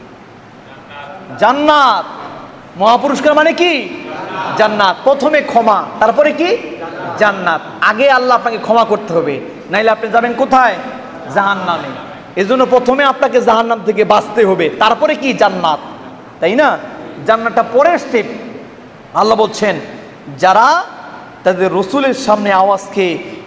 জান্নাত। মহা পুরস্কার মানে কি? জান্নাত। প্রথমে ক্ষমা, তারপরে কি? জান্নাত। আগে আল্লাহ আপনাকে ক্ষমা করতে হবে, নাইলে আপনি যাবেন কোথায়? জাহান্নামে। এজন্য প্রথমে আপনাকে জাহান্নাম থেকে বাঁচতে হবে, তারপরে কি? জান্নাত, তাই না? জান্নাতটা পরের স্টেপ। আল্লাহ বলছেন যারা তাদের রসুলের সামনে আওয়াজকে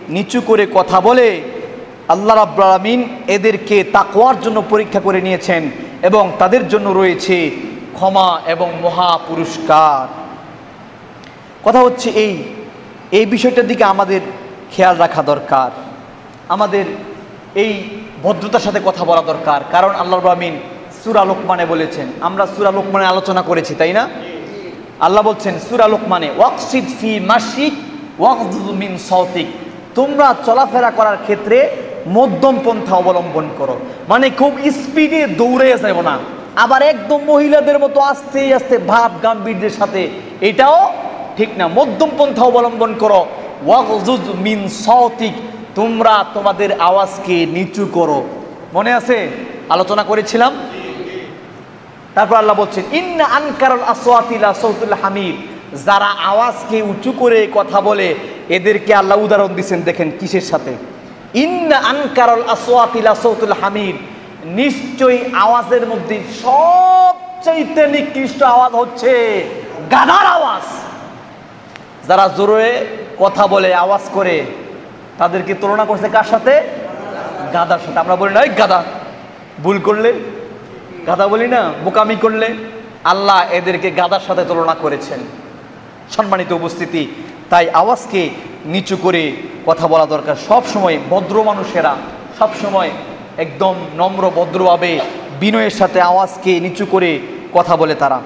নিচু করে কথা বলে আল্লাহ রাব্বুল আলামিন এদেরকে তাকওয়ার জন্য পরীক্ষা করে নিয়েছেন এবং তাদের জন্য রয়েছে ক্ষমা এবং মহা পুরস্কার। কথা হচ্ছে এই বিষয়টার দিকে আমাদের খেয়াল রাখা দরকার, আমাদের এই ভদ্রতার সাথে কথা বলা দরকার। কারণ আল্লাহ রাব্বুল আলামিন সূরা লোকমানে বলেছেন, আমরা সূরা লোকমানে আলোচনা করেছি তাই না? আল্লাহ বলছেন সূরা লোকমানে, ওয়াকসিদ ফি মাশিক ওয়াগযুদ মিন সাওতিক, তোমরা চলাফেরা করার ক্ষেত্রে মধ্যম পন্থা অবলম্বন করো। মানে খুব স্পিডে দৌড়ে যাবে না, আবার একদম মহিলাদের মতো আস্তে আস্তে ভাব গাম্ভীর্যের সাথে, এটাও ঠিক না। মধ্যম পন্থা অবলম্বন করো। ওয়াগযুদ মিন সাওতিক, তোমরা তোমাদের আওয়াজকে নিচু করো। মনে আছে আলোচনা করেছিলাম। তারপর আল্লাহ বলছেন ইন্না আনকারাল আসওয়াতি লা সাউতুল হামিদ, যারা আওয়াজকে উঁচু করে কথা বলে এদেরকে আল্লাহ উদাহরণ দিচ্ছেন, দেখেন কিসের সাথে। ইন্না আনকারাল আসওয়াতি লা সাউতুল হামিদ, নিশ্চয়ই আওয়াজের মধ্যে সবচেয়ে নিকৃষ্ট আওয়াজ হচ্ছে গাধার আওয়াজ। যারা জোরে কথা বলে আওয়াজ করে তাদেরকে তুলনা করছে কার সাথে? গাধার সাথে। আমরা বলি না এই গাধা, ভুল করলে গাধা বলি না, বোকামি করলে। আল্লাহ এদেরকে গাধার সাথে তুলনা করেছেন। সম্মানিত উপস্থিতি, তাই আওয়াজকে নিচু করে কথা বলা দরকার। সব সময় ভদ্র মানুষেরা সব সময় একদম নম্র ভদ্রভাবে বিনয়ের সাথে আওয়াজকে নিচু করে কথা বলে তারা।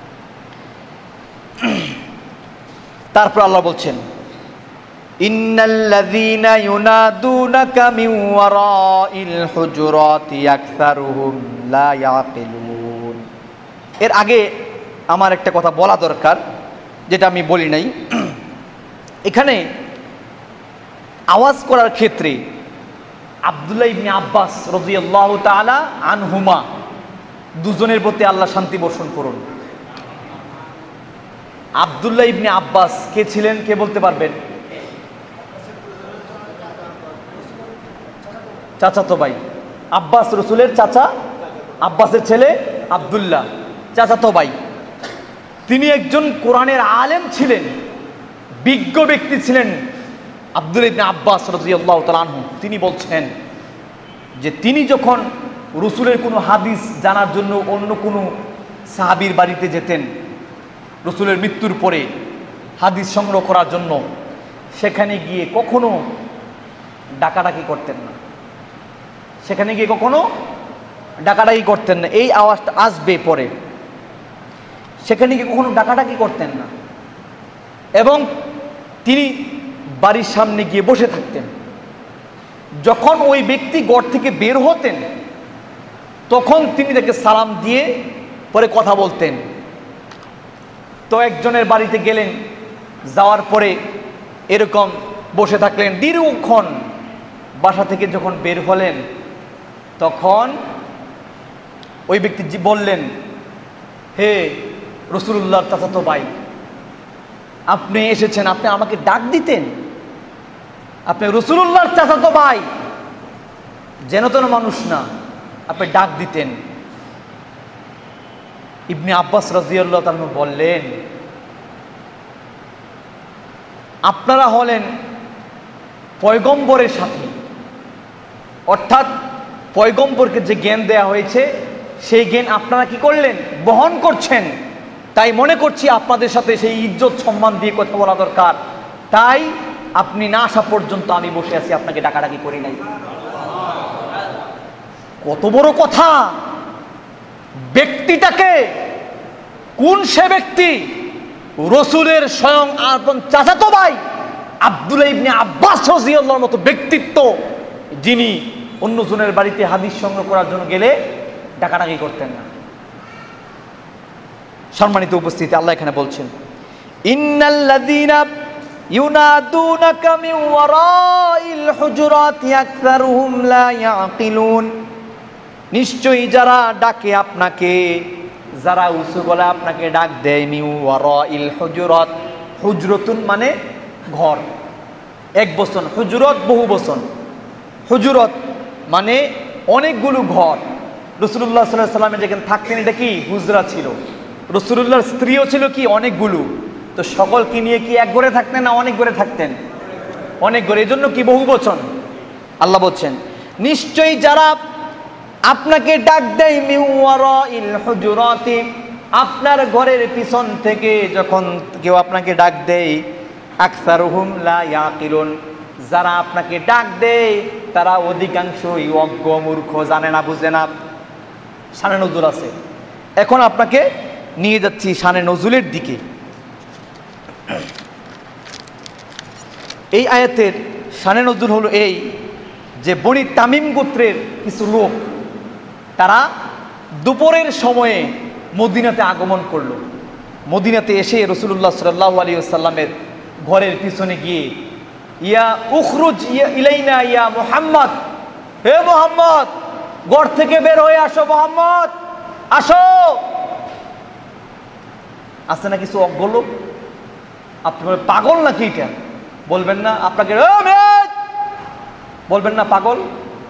তারপর আল্লাহ বলছেন ইন্নাল্লাযীনা ইউনাদুনাকা মিন ওয়ারাইল হুজুরাতি আকসারুহুম লা ইয়াকিলুন। এর আগে আমার একটা কথা বলা দরকার, যেটা আমি বলি নাই। এখানে আওয়াজ করার ক্ষেত্রে আব্দুল্লাহ ইবনে আব্বাস রাদিয়াল্লাহু তাআলা আনহুমা, দুজনের প্রতি আল্লাহ শান্তি বর্ষণ করুন। আব্দুল্লাহ ইবনে আব্বাস কে ছিলেন, কে বলতে পারবেন? চাচাতো ভাই। আব্বাস রসুলের চাচা, আব্বাসের ছেলে আব্দুল্লাহ, চাচাতো ভাই। তিনি একজন কোরআনের আলেম ছিলেন, বিজ্ঞ ব্যক্তি ছিলেন আব্দুল্লাহ ইবনে আব্বাস রাদিয়াল্লাহু তাআলা আনহু। তিনি বলছেন যে তিনি যখন রসুলের কোনো হাদিস জানার জন্য অন্য কোনো সাহাবীর বাড়িতে যেতেন, রসুলের মৃত্যুর পরে হাদিস সংগ্রহ করার জন্য, সেখানে গিয়ে কখনো ডাকাডাকি করতেন না। সেখানে গিয়ে কখনো ডাকাডাকি করতেন না। এই আওয়াজটা আসবে পরে। সেখানে গিয়ে কখনো ডাকাডাকি করতেন না এবং তিনি বাড়ির সামনে গিয়ে বসে থাকতেন। যখন ওই ব্যক্তি ঘর থেকে বের হতেন তখন তিনি তাকে সালাম দিয়ে পরে কথা বলতেন। তো একজনের বাড়িতে গেলেন, যাওয়ার পরে এরকম বসে থাকলেন দীর্ঘক্ষণ। বাসা থেকে যখন বের হলেন তখন ওই ব্যক্তি বললেন, হে রাসূলুল্লাহর চাচাতো ভাই, আপনি এসেছেন, আপনি আমাকে ডাক দিতেন। আপনি রাসূলুল্লাহর চাচাতো ভাই, যেন তেন মানুষ না, আপনি ডাক দিতেন। ইবনে আব্বাস রাদিয়াল্লাহু তাআলা বললেন, আপনারা হলেন পয়গম্বরের সাথী, অর্থাৎ পয়গম্বরকে যে জ্ঞান দেয়া হয়েছে সেই জ্ঞান আপনারা কি করলেন? বহন করছেন। তাই মনে করছি আপনাদের সাথে সেই ইজ্জত সম্মান দিয়ে কথা বলা দরকার। তাই আপনি না আসা পর্যন্ত আমি বসে আছি, আপনাকে ডাকাডাকি করি নাই। কত বড় কথা! ব্যক্তিটাকে, কোন সে ব্যক্তি? রসুলের স্বয়ং আপন চাচাতো ভাই আব্দুল্লাহ ইবনে আব্বাস রাদিয়াল্লাহুর মতো ব্যক্তিত্ব, যিনি অন্যজনের বাড়িতে হাদিস সংগ্রহ করার জন্য গেলে ডাকাডাকি করতেন না। সম্মানিত উপস্থিতি, আল্লাহ এখানে বলছেন ইন্নাল্লাযীনা ইউনাদুনাকা মিন ওয়ারাইল হুজুরাতি আকসারুহুম লা ইয়াকিলুন, নিশ্চয়ই যারা ডাকে আপনাকে, যারা উঁচু গলা আপনাকে ডাক দেয়, মিন ওয়ারাইল হুজুরাত, হুজরাতুন মানে ঘর, এক বচন, হুজুরাত বহু বচন। হুজুরাত মানে অনেকগুলো ঘর। রাসূলুল্লাহ সাল্লাল্লাহু আলাইহি ওয়াসাল্লাম যেখানে থাকতেন এটা কি হুজরা ছিল। রাসূলুল্লাহর স্ত্রীও ছিল কি অনেকগুলো। তো সকলকে নিয়ে কি এক ঘরে থাকতেন না অনেক ঘরে থাকতেন? অনেক ঘর, এই জন্য কি বহু বচন। আল্লাহ বলছেন নিশ্চয়ই যারা আপনাকে ডাক দেয় মিন ওয়ারাইল হুজুরাতি, আপনার ঘরের পিছন থেকে যখন কেউ আপনাকে ডাক দেয়, আকসারুহুম লা ইয়াকিলুন, যারা আপনাকে ডাক দেয় তারা অধিকাংশই অজ্ঞ মূর্খ, জানে না, বুঝে না। শানে নজুল আছে। এখন আপনাকে নিয়ে যাচ্ছি শানে নজুলের দিকে। এই আয়াতের শানে নজুল হলো এই যে বনি তামিম গোত্রের কিছু লোক তারা দুপুরের সময়ে মদিনাতে আগমন করলো। মদিনাতে এসে রাসূলুল্লাহ সাল্লাল্লাহু আলাইহি ওয়াসাল্লামের ঘরের পিছনে গিয়ে ইয়া উখরুজ ইলাইনা ইয়া মুহাম্মদ, হে মুহাম্মদ ঘর থেকে বের হয়ে আসো, মুহাম্মদ আসো। আছে না কিছু অজ্ঞ লোক, আপনি পাগল নাকি এটা বলবেন না, আপনাকে বলবেন না পাগল।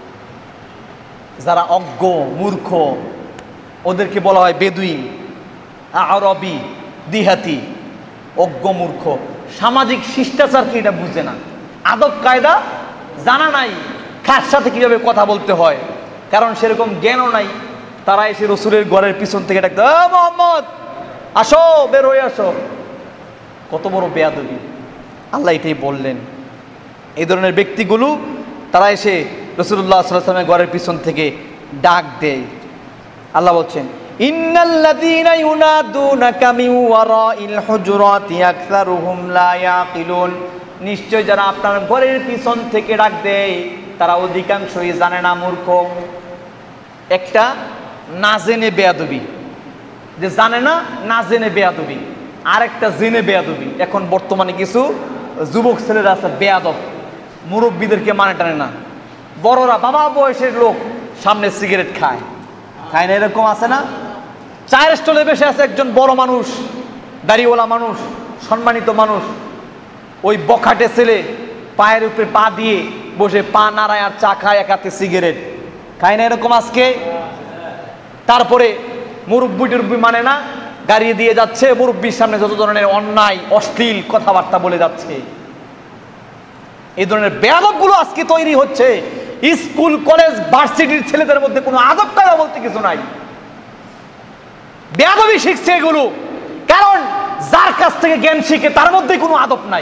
যারা অজ্ঞ মূর্খ ওদেরকে বলা হয় বেদুইন, আরবি, দিহাতি। অজ্ঞ মূর্খ, সামাজিক শিষ্টাচার কি এটা বুঝে না, আদব কায়দা জানা নাই, কার সাথে কিভাবে কথা বলতে হয় কারণ সেরকম জ্ঞানও নাই। তারা এসে রসুলের ঘরের পিছন থেকে ডাকতো, মুহাম্মদ আসো, বের হয়ে আসো। কত বড় বেয়াদবি! আল্লাহ এটাই বললেন এই ধরনের ব্যক্তিগুলো তারা এসে রাসূলুল্লাহ সাল্লাল্লাহু আলাইহি ওয়াসাল্লামের ঘরের পিছন থেকে ডাক দেয়। আল্লাহ বলছেন ইন্নাল্লাযীনা ইউনাদুনাকা মিন ওয়ারাইল হুজুরাতি আকসারুহুম লা ইয়াকিলুন, নিশ্চয় যারা আপনার ঘরের পিছন থেকে ডাক দেয় তারা অধিকাংশই জানে না, মূর্খ। একটা না জেনে বেয়াদবি, যে জানে না, না জেনে বেয়াদবি। আর একটা জেনে বেয়াদবি। এখন বর্তমানে কিছু যুবক ছেলেরা আছে বেয়াদব, মুরব্বীদেরকে মানে টানে না। বড়রা বাবা বয়সের লোক সামনে সিগারেট খায়, খায় না, এরকম আছে না? চায়ের স্টলে বসে আছে একজন বড় মানুষ, দাড়িওয়ালা মানুষ, সম্মানিত মানুষ, ওই বখাটে ছেলে পায়ের উপরে পা দিয়ে বসে পা নাড়ায় আর চা খায়, এক হাতে সিগারেট খায় না, এরকম আজকে। তারপরে মুরব্বি টুরব্বি মানে না, গাড়ি দিয়ে যাচ্ছে, মুরব্বির সামনে যত ধরনের অন্যায় অশ্লীল কথাবার্তা বলে যাচ্ছে। এই ধরনের বেয়াদবগুলো আজকে তৈরি হচ্ছে। স্কুল কলেজ ভার্সিটির ছেলেদের মধ্যে কোনো আদব কায়দা বলতে কিছু নাই, বেয়াদবি শিখছে এগুলো। কারণ যার কাছ থেকে জ্ঞান শিখে তার মধ্যে কোনো আদব নাই,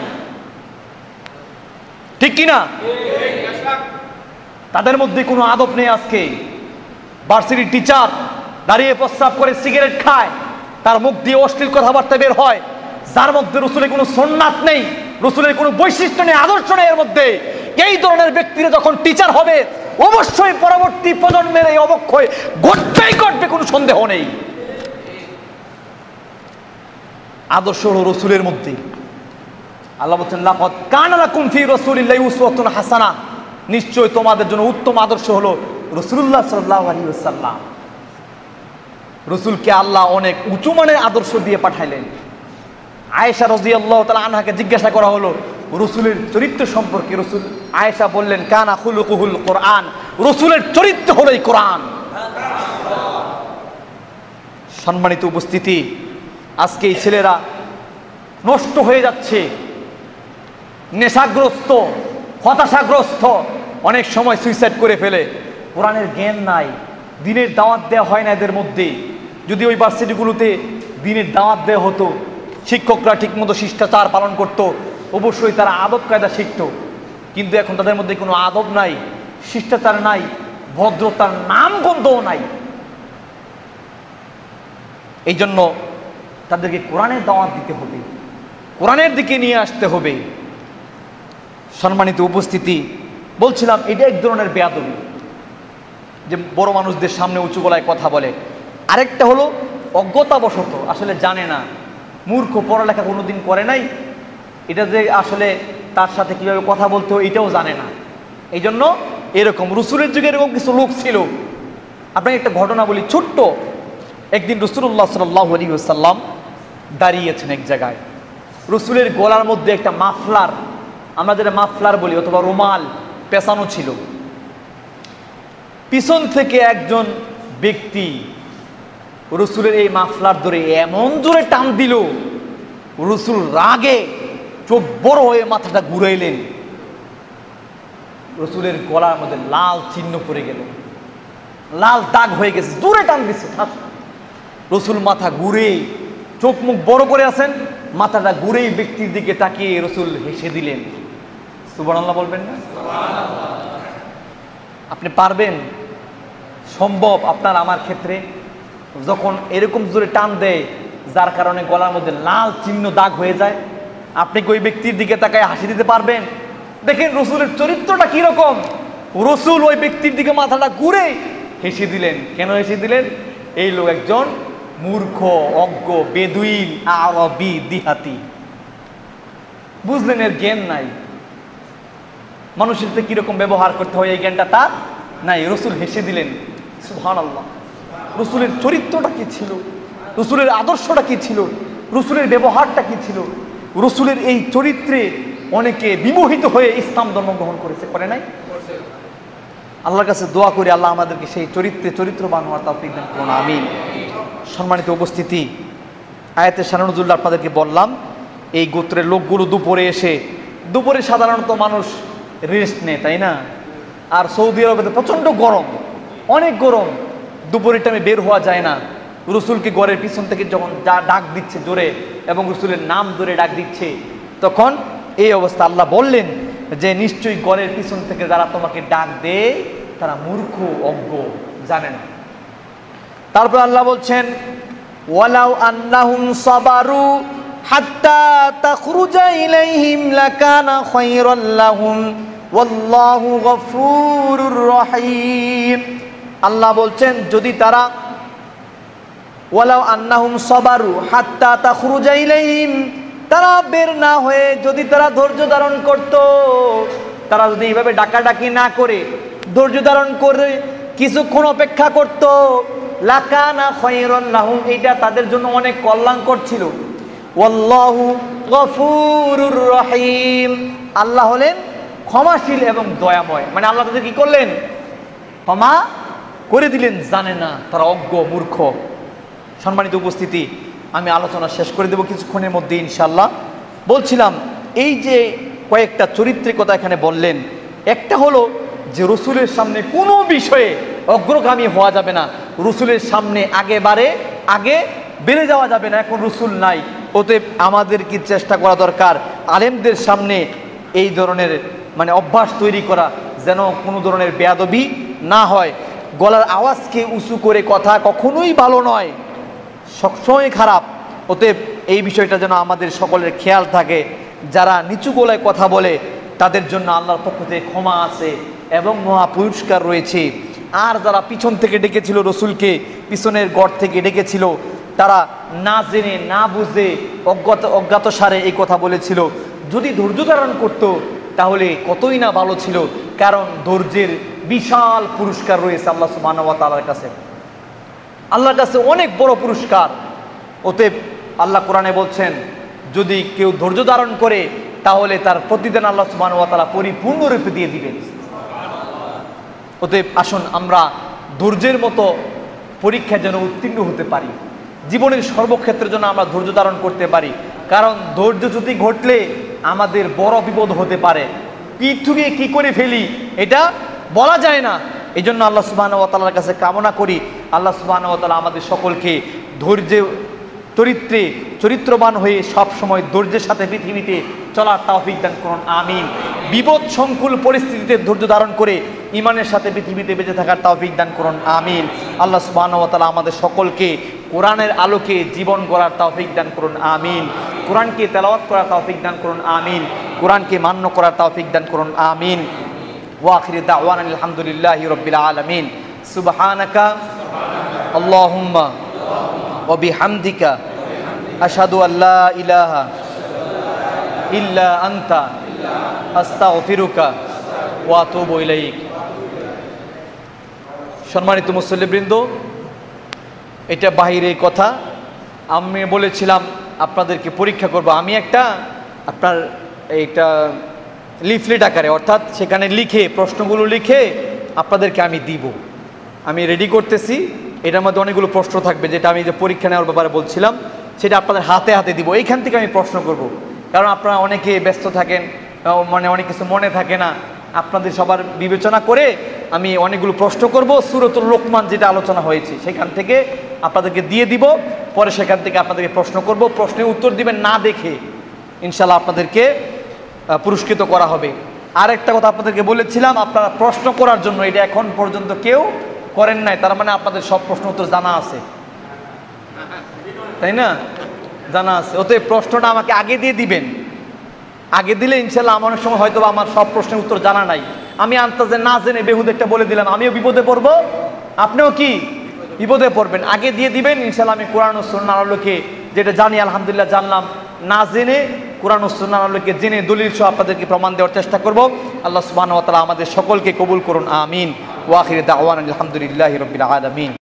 ঠিক কিনা? তাদের মধ্যে কোনো আদব নেই। আজকে ভার্সিটির টিচার দাঁড়িয়ে প্রস্রাব করে সিগারেট খায়, তার মুখ দিয়ে অশ্লীল কথাবার্তা বের হয়, যার মধ্যে রসুলের কোনো সুন্নাত নেই, রসুলের কোনো বৈশিষ্ট্য নেই, আদর্শ নেই এর মধ্যে। এই ধরনের ব্যক্তিরা যখন টিচার হবে অবশ্যই পরবর্তী প্রজন্মের এই অবক্ষয় ঘটবেই ঘটবে, কোনো সন্দেহ নেই। আদর্শ হলো রসুলের মধ্যে। আল্লাহ বলছেন লাকাদ কানা লাকুম ফি রাসূলিল্লাহি উসওয়াতুন হাসানাহ, নিশ্চয় তোমাদের জন্য উত্তম আদর্শ হলো রাসূলুল্লাহ সাল্লাল্লাহু আলাইহি ওয়াসাল্লাম। রসুলকে আল্লাহ অনেক উঁচু মানের আদর্শ দিয়ে পাঠাইলেন। আয়েশা রাদিয়াল্লাহু তাআলা আনহাকে জিজ্ঞাসা করা হলো রসুলের চরিত্র সম্পর্কে। রসুল আয়েশা বললেন কানা খুলুকুহুল কোরআন, রসুলের চরিত্র হলো এই কোরআন। সম্মানিত উপস্থিতি, আজকে এই ছেলেরা নষ্ট হয়ে যাচ্ছে, নেশাগ্রস্ত, হতাশাগ্রস্ত, অনেক সময় সুইসাইড করে ফেলে। কোরআনের জ্ঞান নাই, দিনের দাওয়াত দেওয়া হয় না এদের মধ্যে। যদি ওই ভার্সিটিগুলোতে দিনের দাওয়াত দেওয়া হতো, শিক্ষকরা ঠিকমতো শিষ্টাচার পালন করত, অবশ্যই তারা আদব কায়দা শিখত। কিন্তু এখন তাদের মধ্যে কোনো আদব নাই, শিষ্টাচার নাই, ভদ্রতার নাম গন্ধও নাই। এই জন্য তাদেরকে কোরআনের দাওয়াত দিতে হবে, কোরআনের দিকে নিয়ে আসতে হবে। সম্মানিত উপস্থিতি, বলছিলাম এটা এক ধরনের বেয়াদবি, যে বড় মানুষদের সামনে উঁচু গলায় কথা বলে। আরেকটা হলো অজ্ঞতাবশত, আসলে জানে না, মূর্খ, পড়ালেখা কোনোদিন করে নাই, এটা যে আসলে তার সাথে কিভাবে কথা বলতে হয় এটাও জানে না। এই জন্য এরকম রসুলের যুগে এরকম কিছু লোক ছিল। আপনাকে একটা ঘটনা বলি ছোট্ট। একদিন রাসূলুল্লাহ সাল্লাল্লাহু আলাইহি ওয়াসাল্লাম দাঁড়িয়েছেন এক জায়গায়, রসুলের গলার মধ্যে একটা মাফলার, আমরা যেটা মাফলার বলি অথবা রুমাল, পেঁচানো ছিল। পিছন থেকে একজন ব্যক্তি রসুলের এই মাফলার ধরে এমন জোরে টান দিল, রসুল রাগে চোখ বড় হয়ে মাথাটা ঘুরাইলেন, রসুলের গলার মধ্যে লাল চিহ্ন পড়ে গেল, লাল দাগ হয়ে গেছে, জোরে টান দিচ্ছে ঠাস। রসুল মাথা ঘুরে, চোখ মুখ বড় করে আছেন, মাথাটা ঘুরেই ব্যক্তির দিকে তাকিয়ে রসুল হেসে দিলেন। সুবহানাল্লাহ বলবেন না? আপনি পারবেন? সম্ভব আপনার আমার ক্ষেত্রে যখন এরকম জোরে টান দেয় যার কারণে গলার মধ্যে লাল চিহ্ন দাগ হয়ে যায়, আপনি কি ওই ব্যক্তির দিকে তাকায় হাসি দিতে পারবেন? দেখেন রসুলের চরিত্রটা কিরকম। রসুল ওই ব্যক্তির দিকে মাথাটা ঘুরে হেসে দিলেন। কেন হেসে দিলেন? এই লোক একজন মূর্খ, অজ্ঞ, বেদুইন, আরবি, দিহাতি। বুঝলেন? এর জ্ঞান নাই, মানুষের সাথে কিরকম ব্যবহার করতে হয় এই জ্ঞানটা তার নাই। রসুল হেসে দিলেন। সুবহানাল্লাহ। রসুলের চরিত্রটা কি ছিল, রসুলের আদর্শটা কি ছিল, রসুলের ব্যবহারটা কি ছিল, রসুলের এই চরিত্রে অনেকে বিমোহিত হয়ে ইসলাম ধর্ম গ্রহণ করেছে, করে নাই? আল্লাহর কাছে দোয়া করি আল্লাহ আমাদেরকে সেই চরিত্রবান হওয়ার তৌফিক দান করুন, আমিন। সম্মানিত উপস্থিতি, আয়াতের শানে নুজুল আপনাদেরকে বললাম, এই গোত্রের লোকগুলো দুপুরে সাধারণত মানুষ রেস্ট নেয়, তাই না? আর সৌদি আরবে প্রচণ্ড গরম, অনেক গরম, দুপুরের টাইমে বের হওয়া যায় না। রসুলকে ঘরের পিছন থেকে যখন ডাক দিচ্ছে জোরে এবং রসুলের নাম ধরে ডাক দিচ্ছে, তখন এই অবস্থা। আল্লাহ বললেন যে নিশ্চয়ই ঘরের পিছন থেকে যারা তোমাকে ডাক দেয় তারা মূর্খ, অজ্ঞ, জানে না। তারপর আল্লাহ বলছেন ওয়ালাউ আন্নাহুম সাবারু হাত্তা তাখরুজা ইলাইহিম লাকানা খায়রাল লাহুম ওয়াল্লাহু গফুরুর রহিম। আল্লাহ বলছেন যদি তারা ওয়ালাউ আন্নাহুম সাবারু হাত্তা তাখরুজা ইলাইহিম, তারা বের না হয়ে যদি তারা ধৈর্য ধারণ করত, তারা যদি এইভাবে ডাকাডাকি না করে ধৈর্য ধারণ করে কিছুক্ষণ অপেক্ষা করত, লাকানা খায়রাল লাহুম, এটা তাদের জন্য অনেক কল্যাণকর ছিল। ওয়াল্লাহু গফুরুর রহিম, আল্লাহ হলেন ক্ষমাশীল এবং দয়াময়। মানে আল্লাহ তাদের কি করলেন? ক্ষমা করে দিলেন। জানে না, তারা অজ্ঞ, মূর্খ। সম্মানিত উপস্থিতি, আমি আলোচনা শেষ করে দেব কিছুক্ষণের মধ্যে ইনশাল্লাহ। বলছিলাম এই যে কয়েকটা চরিত্রের কথা এখানে বললেন, একটা হলো যে রসুলের সামনে কোনো বিষয়ে অগ্রগামী হওয়া যাবে না, রসুলের সামনে আগে বেড়ে যাওয়া যাবে না। এখন রসুল নাই, অতএব আমাদের কি চেষ্টা করা দরকার আলেমদের সামনে এই ধরনের অভ্যাস তৈরি করা, যেন কোনো ধরনের বেয়াদবি না হয়। গলার আওয়াজকে উঁচু করে কথা কখনোই ভালো নয়, সবসময় খারাপ। অতএব এই বিষয়টা যেন আমাদের সকলের খেয়াল থাকে। যারা নিচু গলায় কথা বলে তাদের জন্য আল্লাহর পক্ষ থেকে ক্ষমা আছে এবং মহা পুরস্কার রয়েছে। আর যারা পিছন থেকে ডেকেছিল, রসুলকে পিছনের গড় থেকে ডেকেছিল, তারা না জেনে না বুঝে অজ্ঞাত সারে এই কথা বলেছিল, যদি ধৈর্য ধারণ করত তাহলে কতই না ভালো ছিল। কারণ ধৈর্যের বিশাল পুরস্কার রয়েছে আল্লাহ সুবহানাহু ওয়া তাআলার কাছে, আল্লাহর কাছে অনেক বড় পুরস্কার। অতএব আল্লাহ কোরআনে বলছেন যদি কেউ ধৈর্য ধারণ করে তাহলে তার প্রতিদান আল্লাহ সুবহানাহু ওয়া তাআলা পরিপূর্ণরূপে দিয়ে দিবেন। অতএব আসুন আমরা ধৈর্যের মতো পরীক্ষা যেন উত্তীর্ণ হতে পারি, জীবনের সর্বক্ষেত্রে যেন আমরা ধৈর্য ধারণ করতে পারি। কারণ ধৈর্যচ্যুতি ঘটলে আমাদের বড় বিপদ হতে পারে, পিঠ ঠুকিয়ে কী করে ফেলি এটা বলা যায় না। এই জন্য আল্লাহ সুবহানাহু ওয়া তাআলার কাছে কামনা করি আল্লাহ সুবহানাহু ওয়া তাআলা আমাদের সকলকে চরিত্রবান হয়ে সব সময় ধৈর্যের সাথে পৃথিবীতে চলার তৌফিক দান করুন, আমিন। বিপদ সংকুল পরিস্থিতিতে ধৈর্য ধারণ করে ঈমানের সাথে পৃথিবীতে বেঁচে থাকার তৌফিক দান করুন, আমিন। আল্লাহ সুবহানাহু ওয়া তাআলা আমাদের সকলকে কোরআনের আলোকে জীবন গড়ার তৌফিক দান করুন, আমিন। কোরআনকে তেলাওয়াত করার তৌফিক দান করুন, আমিন। কোরআনকে মান্য করার তৌফিক দান করুন, আমিন। ওয়া আখিরু দাওয়ানা আলহামদুলিল্লাহি রাব্বিল আলামিন। সুবহানাকা আল্লাহুম্মা ওয়া বিহামদিকা আশহাদু আল্লা ইলাহা ইল্লা আনতা আস্তাগফিরুকা ওয়া আতুবু ইলাইক। সম্মানিত মুসল্লিবৃন্দ, এটা বাহিরের কথা। আমি বলেছিলাম আপনাদেরকে পরীক্ষা করব। আমি আপনার এইটা লিফলেট আকারে, অর্থাৎ সেখানে লিখে প্রশ্নগুলো লিখে আপনাদেরকে আমি দিব। আমি রেডি করতেছি। এটার মধ্যে অনেকগুলো প্রশ্ন থাকবে, যেটা আমি যে পরীক্ষা নেওয়ার ব্যাপারে বলছিলাম সেটা আপনাদের হাতে হাতে দিব। এইখান থেকে আমি প্রশ্ন করব, কারণ আপনারা অনেকে ব্যস্ত থাকেন, অনেক কিছু মনে থাকে না। আপনাদের সবার বিবেচনা করে আমি অনেকগুলো প্রশ্ন করব, সূরাতুল লোকমান যেটা আলোচনা হয়েছে সেখান থেকে আপনাদেরকে দিয়ে দিব, পরে সেখান থেকে আপনাদেরকে প্রশ্ন করব, প্রশ্নের উত্তর দিবেন না দেখে ইনশাল্লাহ আপনাদেরকে পুরস্কৃত করা হবে। আরেকটা কথা আপনাদেরকে বলেছিলাম, আপনারা প্রশ্ন করার জন্য, এটা এখন পর্যন্ত কেউ করেন নাই, তার মানে আপনাদের সব প্রশ্ন উত্তর জানা আছে, তাই না? জানা আছে। অতএব প্রশ্নটা আমাকে আগে দিয়ে দিবেন, আগে দিলে ইনশাল্লাহ আমার অনেক সময় হয়তো আমার সব প্রশ্নের উত্তর জানা নাই, আমি আন্তাজে না জেনে বেহুদে একটা বলে দিলাম, আমিও বিপদে পড়বো, আপনিও কি বিপদে পড়বেন। আগে দিয়ে দিবেন, ইনশাল্লাহ আমি কোরআন ও সুন্নাহর আলোকে যেটা জানি আলহামদুলিল্লাহ জানলাম, না জেনে কোরআন ও সুন্নাহর আলোকে জেনে দলিল সহ আপনাদেরকে প্রমাণ দেওয়ার চেষ্টা করব। আল্লাহ সুবহানাহু ওয়া তাআলা আমাদের সকলকে কবুল করুন, আমিন। ওয়া আখিরু দাওয়ানা আলহামদুলিল্লাহি রাব্বিল আলামিন।